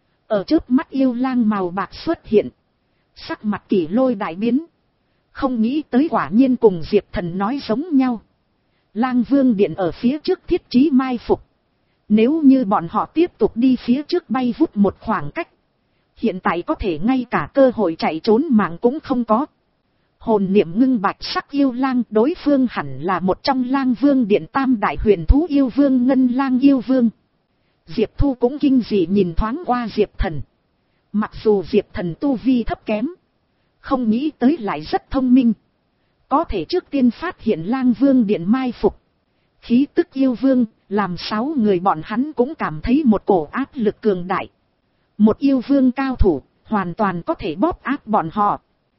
Ở trước mắt yêu lang màu bạc xuất hiện, sắc mặt Kỷ Lôi đại biến. Không nghĩ tới quả nhiên cùng Diệp Thần nói giống nhau. Lang Vương Điện ở phía trước thiết trí mai phục. Nếu như bọn họ tiếp tục đi phía trước bay vút một khoảng cách, hiện tại có thể ngay cả cơ hội chạy trốn mạng cũng không có. Hồn niệm ngưng bạch sắc yêu lang, đối phương hẳn là một trong Lang Vương Điện tam đại huyền thú yêu vương Ngân Lang yêu vương. Diệp Thu cũng kinh dị nhìn thoáng qua Diệp Thần. Mặc dù Diệp Thần tu vi thấp kém, không nghĩ tới lại rất thông minh. Có thể trước tiên phát hiện Lang Vương Điện mai phục. Khí tức yêu vương, làm sáu người bọn hắn cũng cảm thấy một cổ áp lực cường đại. Một yêu vương cao thủ, hoàn toàn có thể bóp áp bọn họ.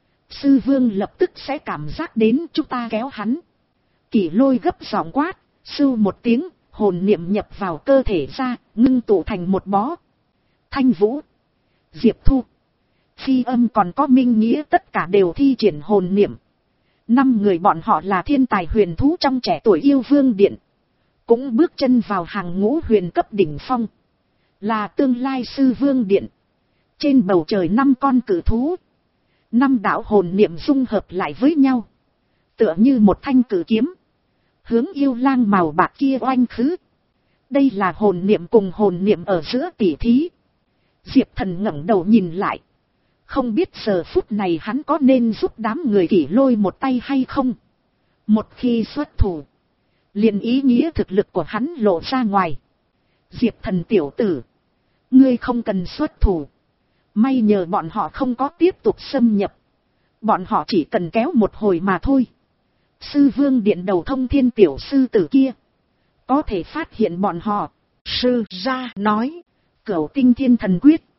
Sư vương lập tức sẽ cảm giác đến chúng ta kéo hắn. Kỷ Lôi gấp giọng quát, sưu một tiếng, hồn niệm nhập vào cơ thể ra, ngưng tụ thành một bó. Thanh Vũ, Diệp Thu, Phi Âm còn có Minh Nghĩa tất cả đều thi triển hồn niệm. Năm người bọn họ là thiên tài huyền thú trong trẻ tuổi yêu vương điện, cũng bước chân vào hàng ngũ huyền cấp đỉnh phong, là tương lai sư vương điện. Trên bầu trời năm con cự thú, năm đạo hồn niệm dung hợp lại với nhau, tựa như một thanh cự kiếm, hướng yêu lang màu bạc kia oanh khứ. Đây là hồn niệm cùng hồn niệm ở giữa tỉ thí. Diệp Thần ngẩng đầu nhìn lại, không biết giờ phút này hắn có nên giúp đám người Kỷ Lôi một tay hay không. Một khi xuất thủ, liền ý nghĩa thực lực của hắn lộ ra ngoài. Diệp Thần tiểu tử, ngươi không cần xuất thủ. May nhờ bọn họ không có tiếp tục xâm nhập, bọn họ chỉ cần kéo một hồi mà thôi. Sư vương điện đầu thông thiên tiểu sư tử kia có thể phát hiện bọn họ. Sư gia nói, Cửu Tinh Thiên Thần Quyết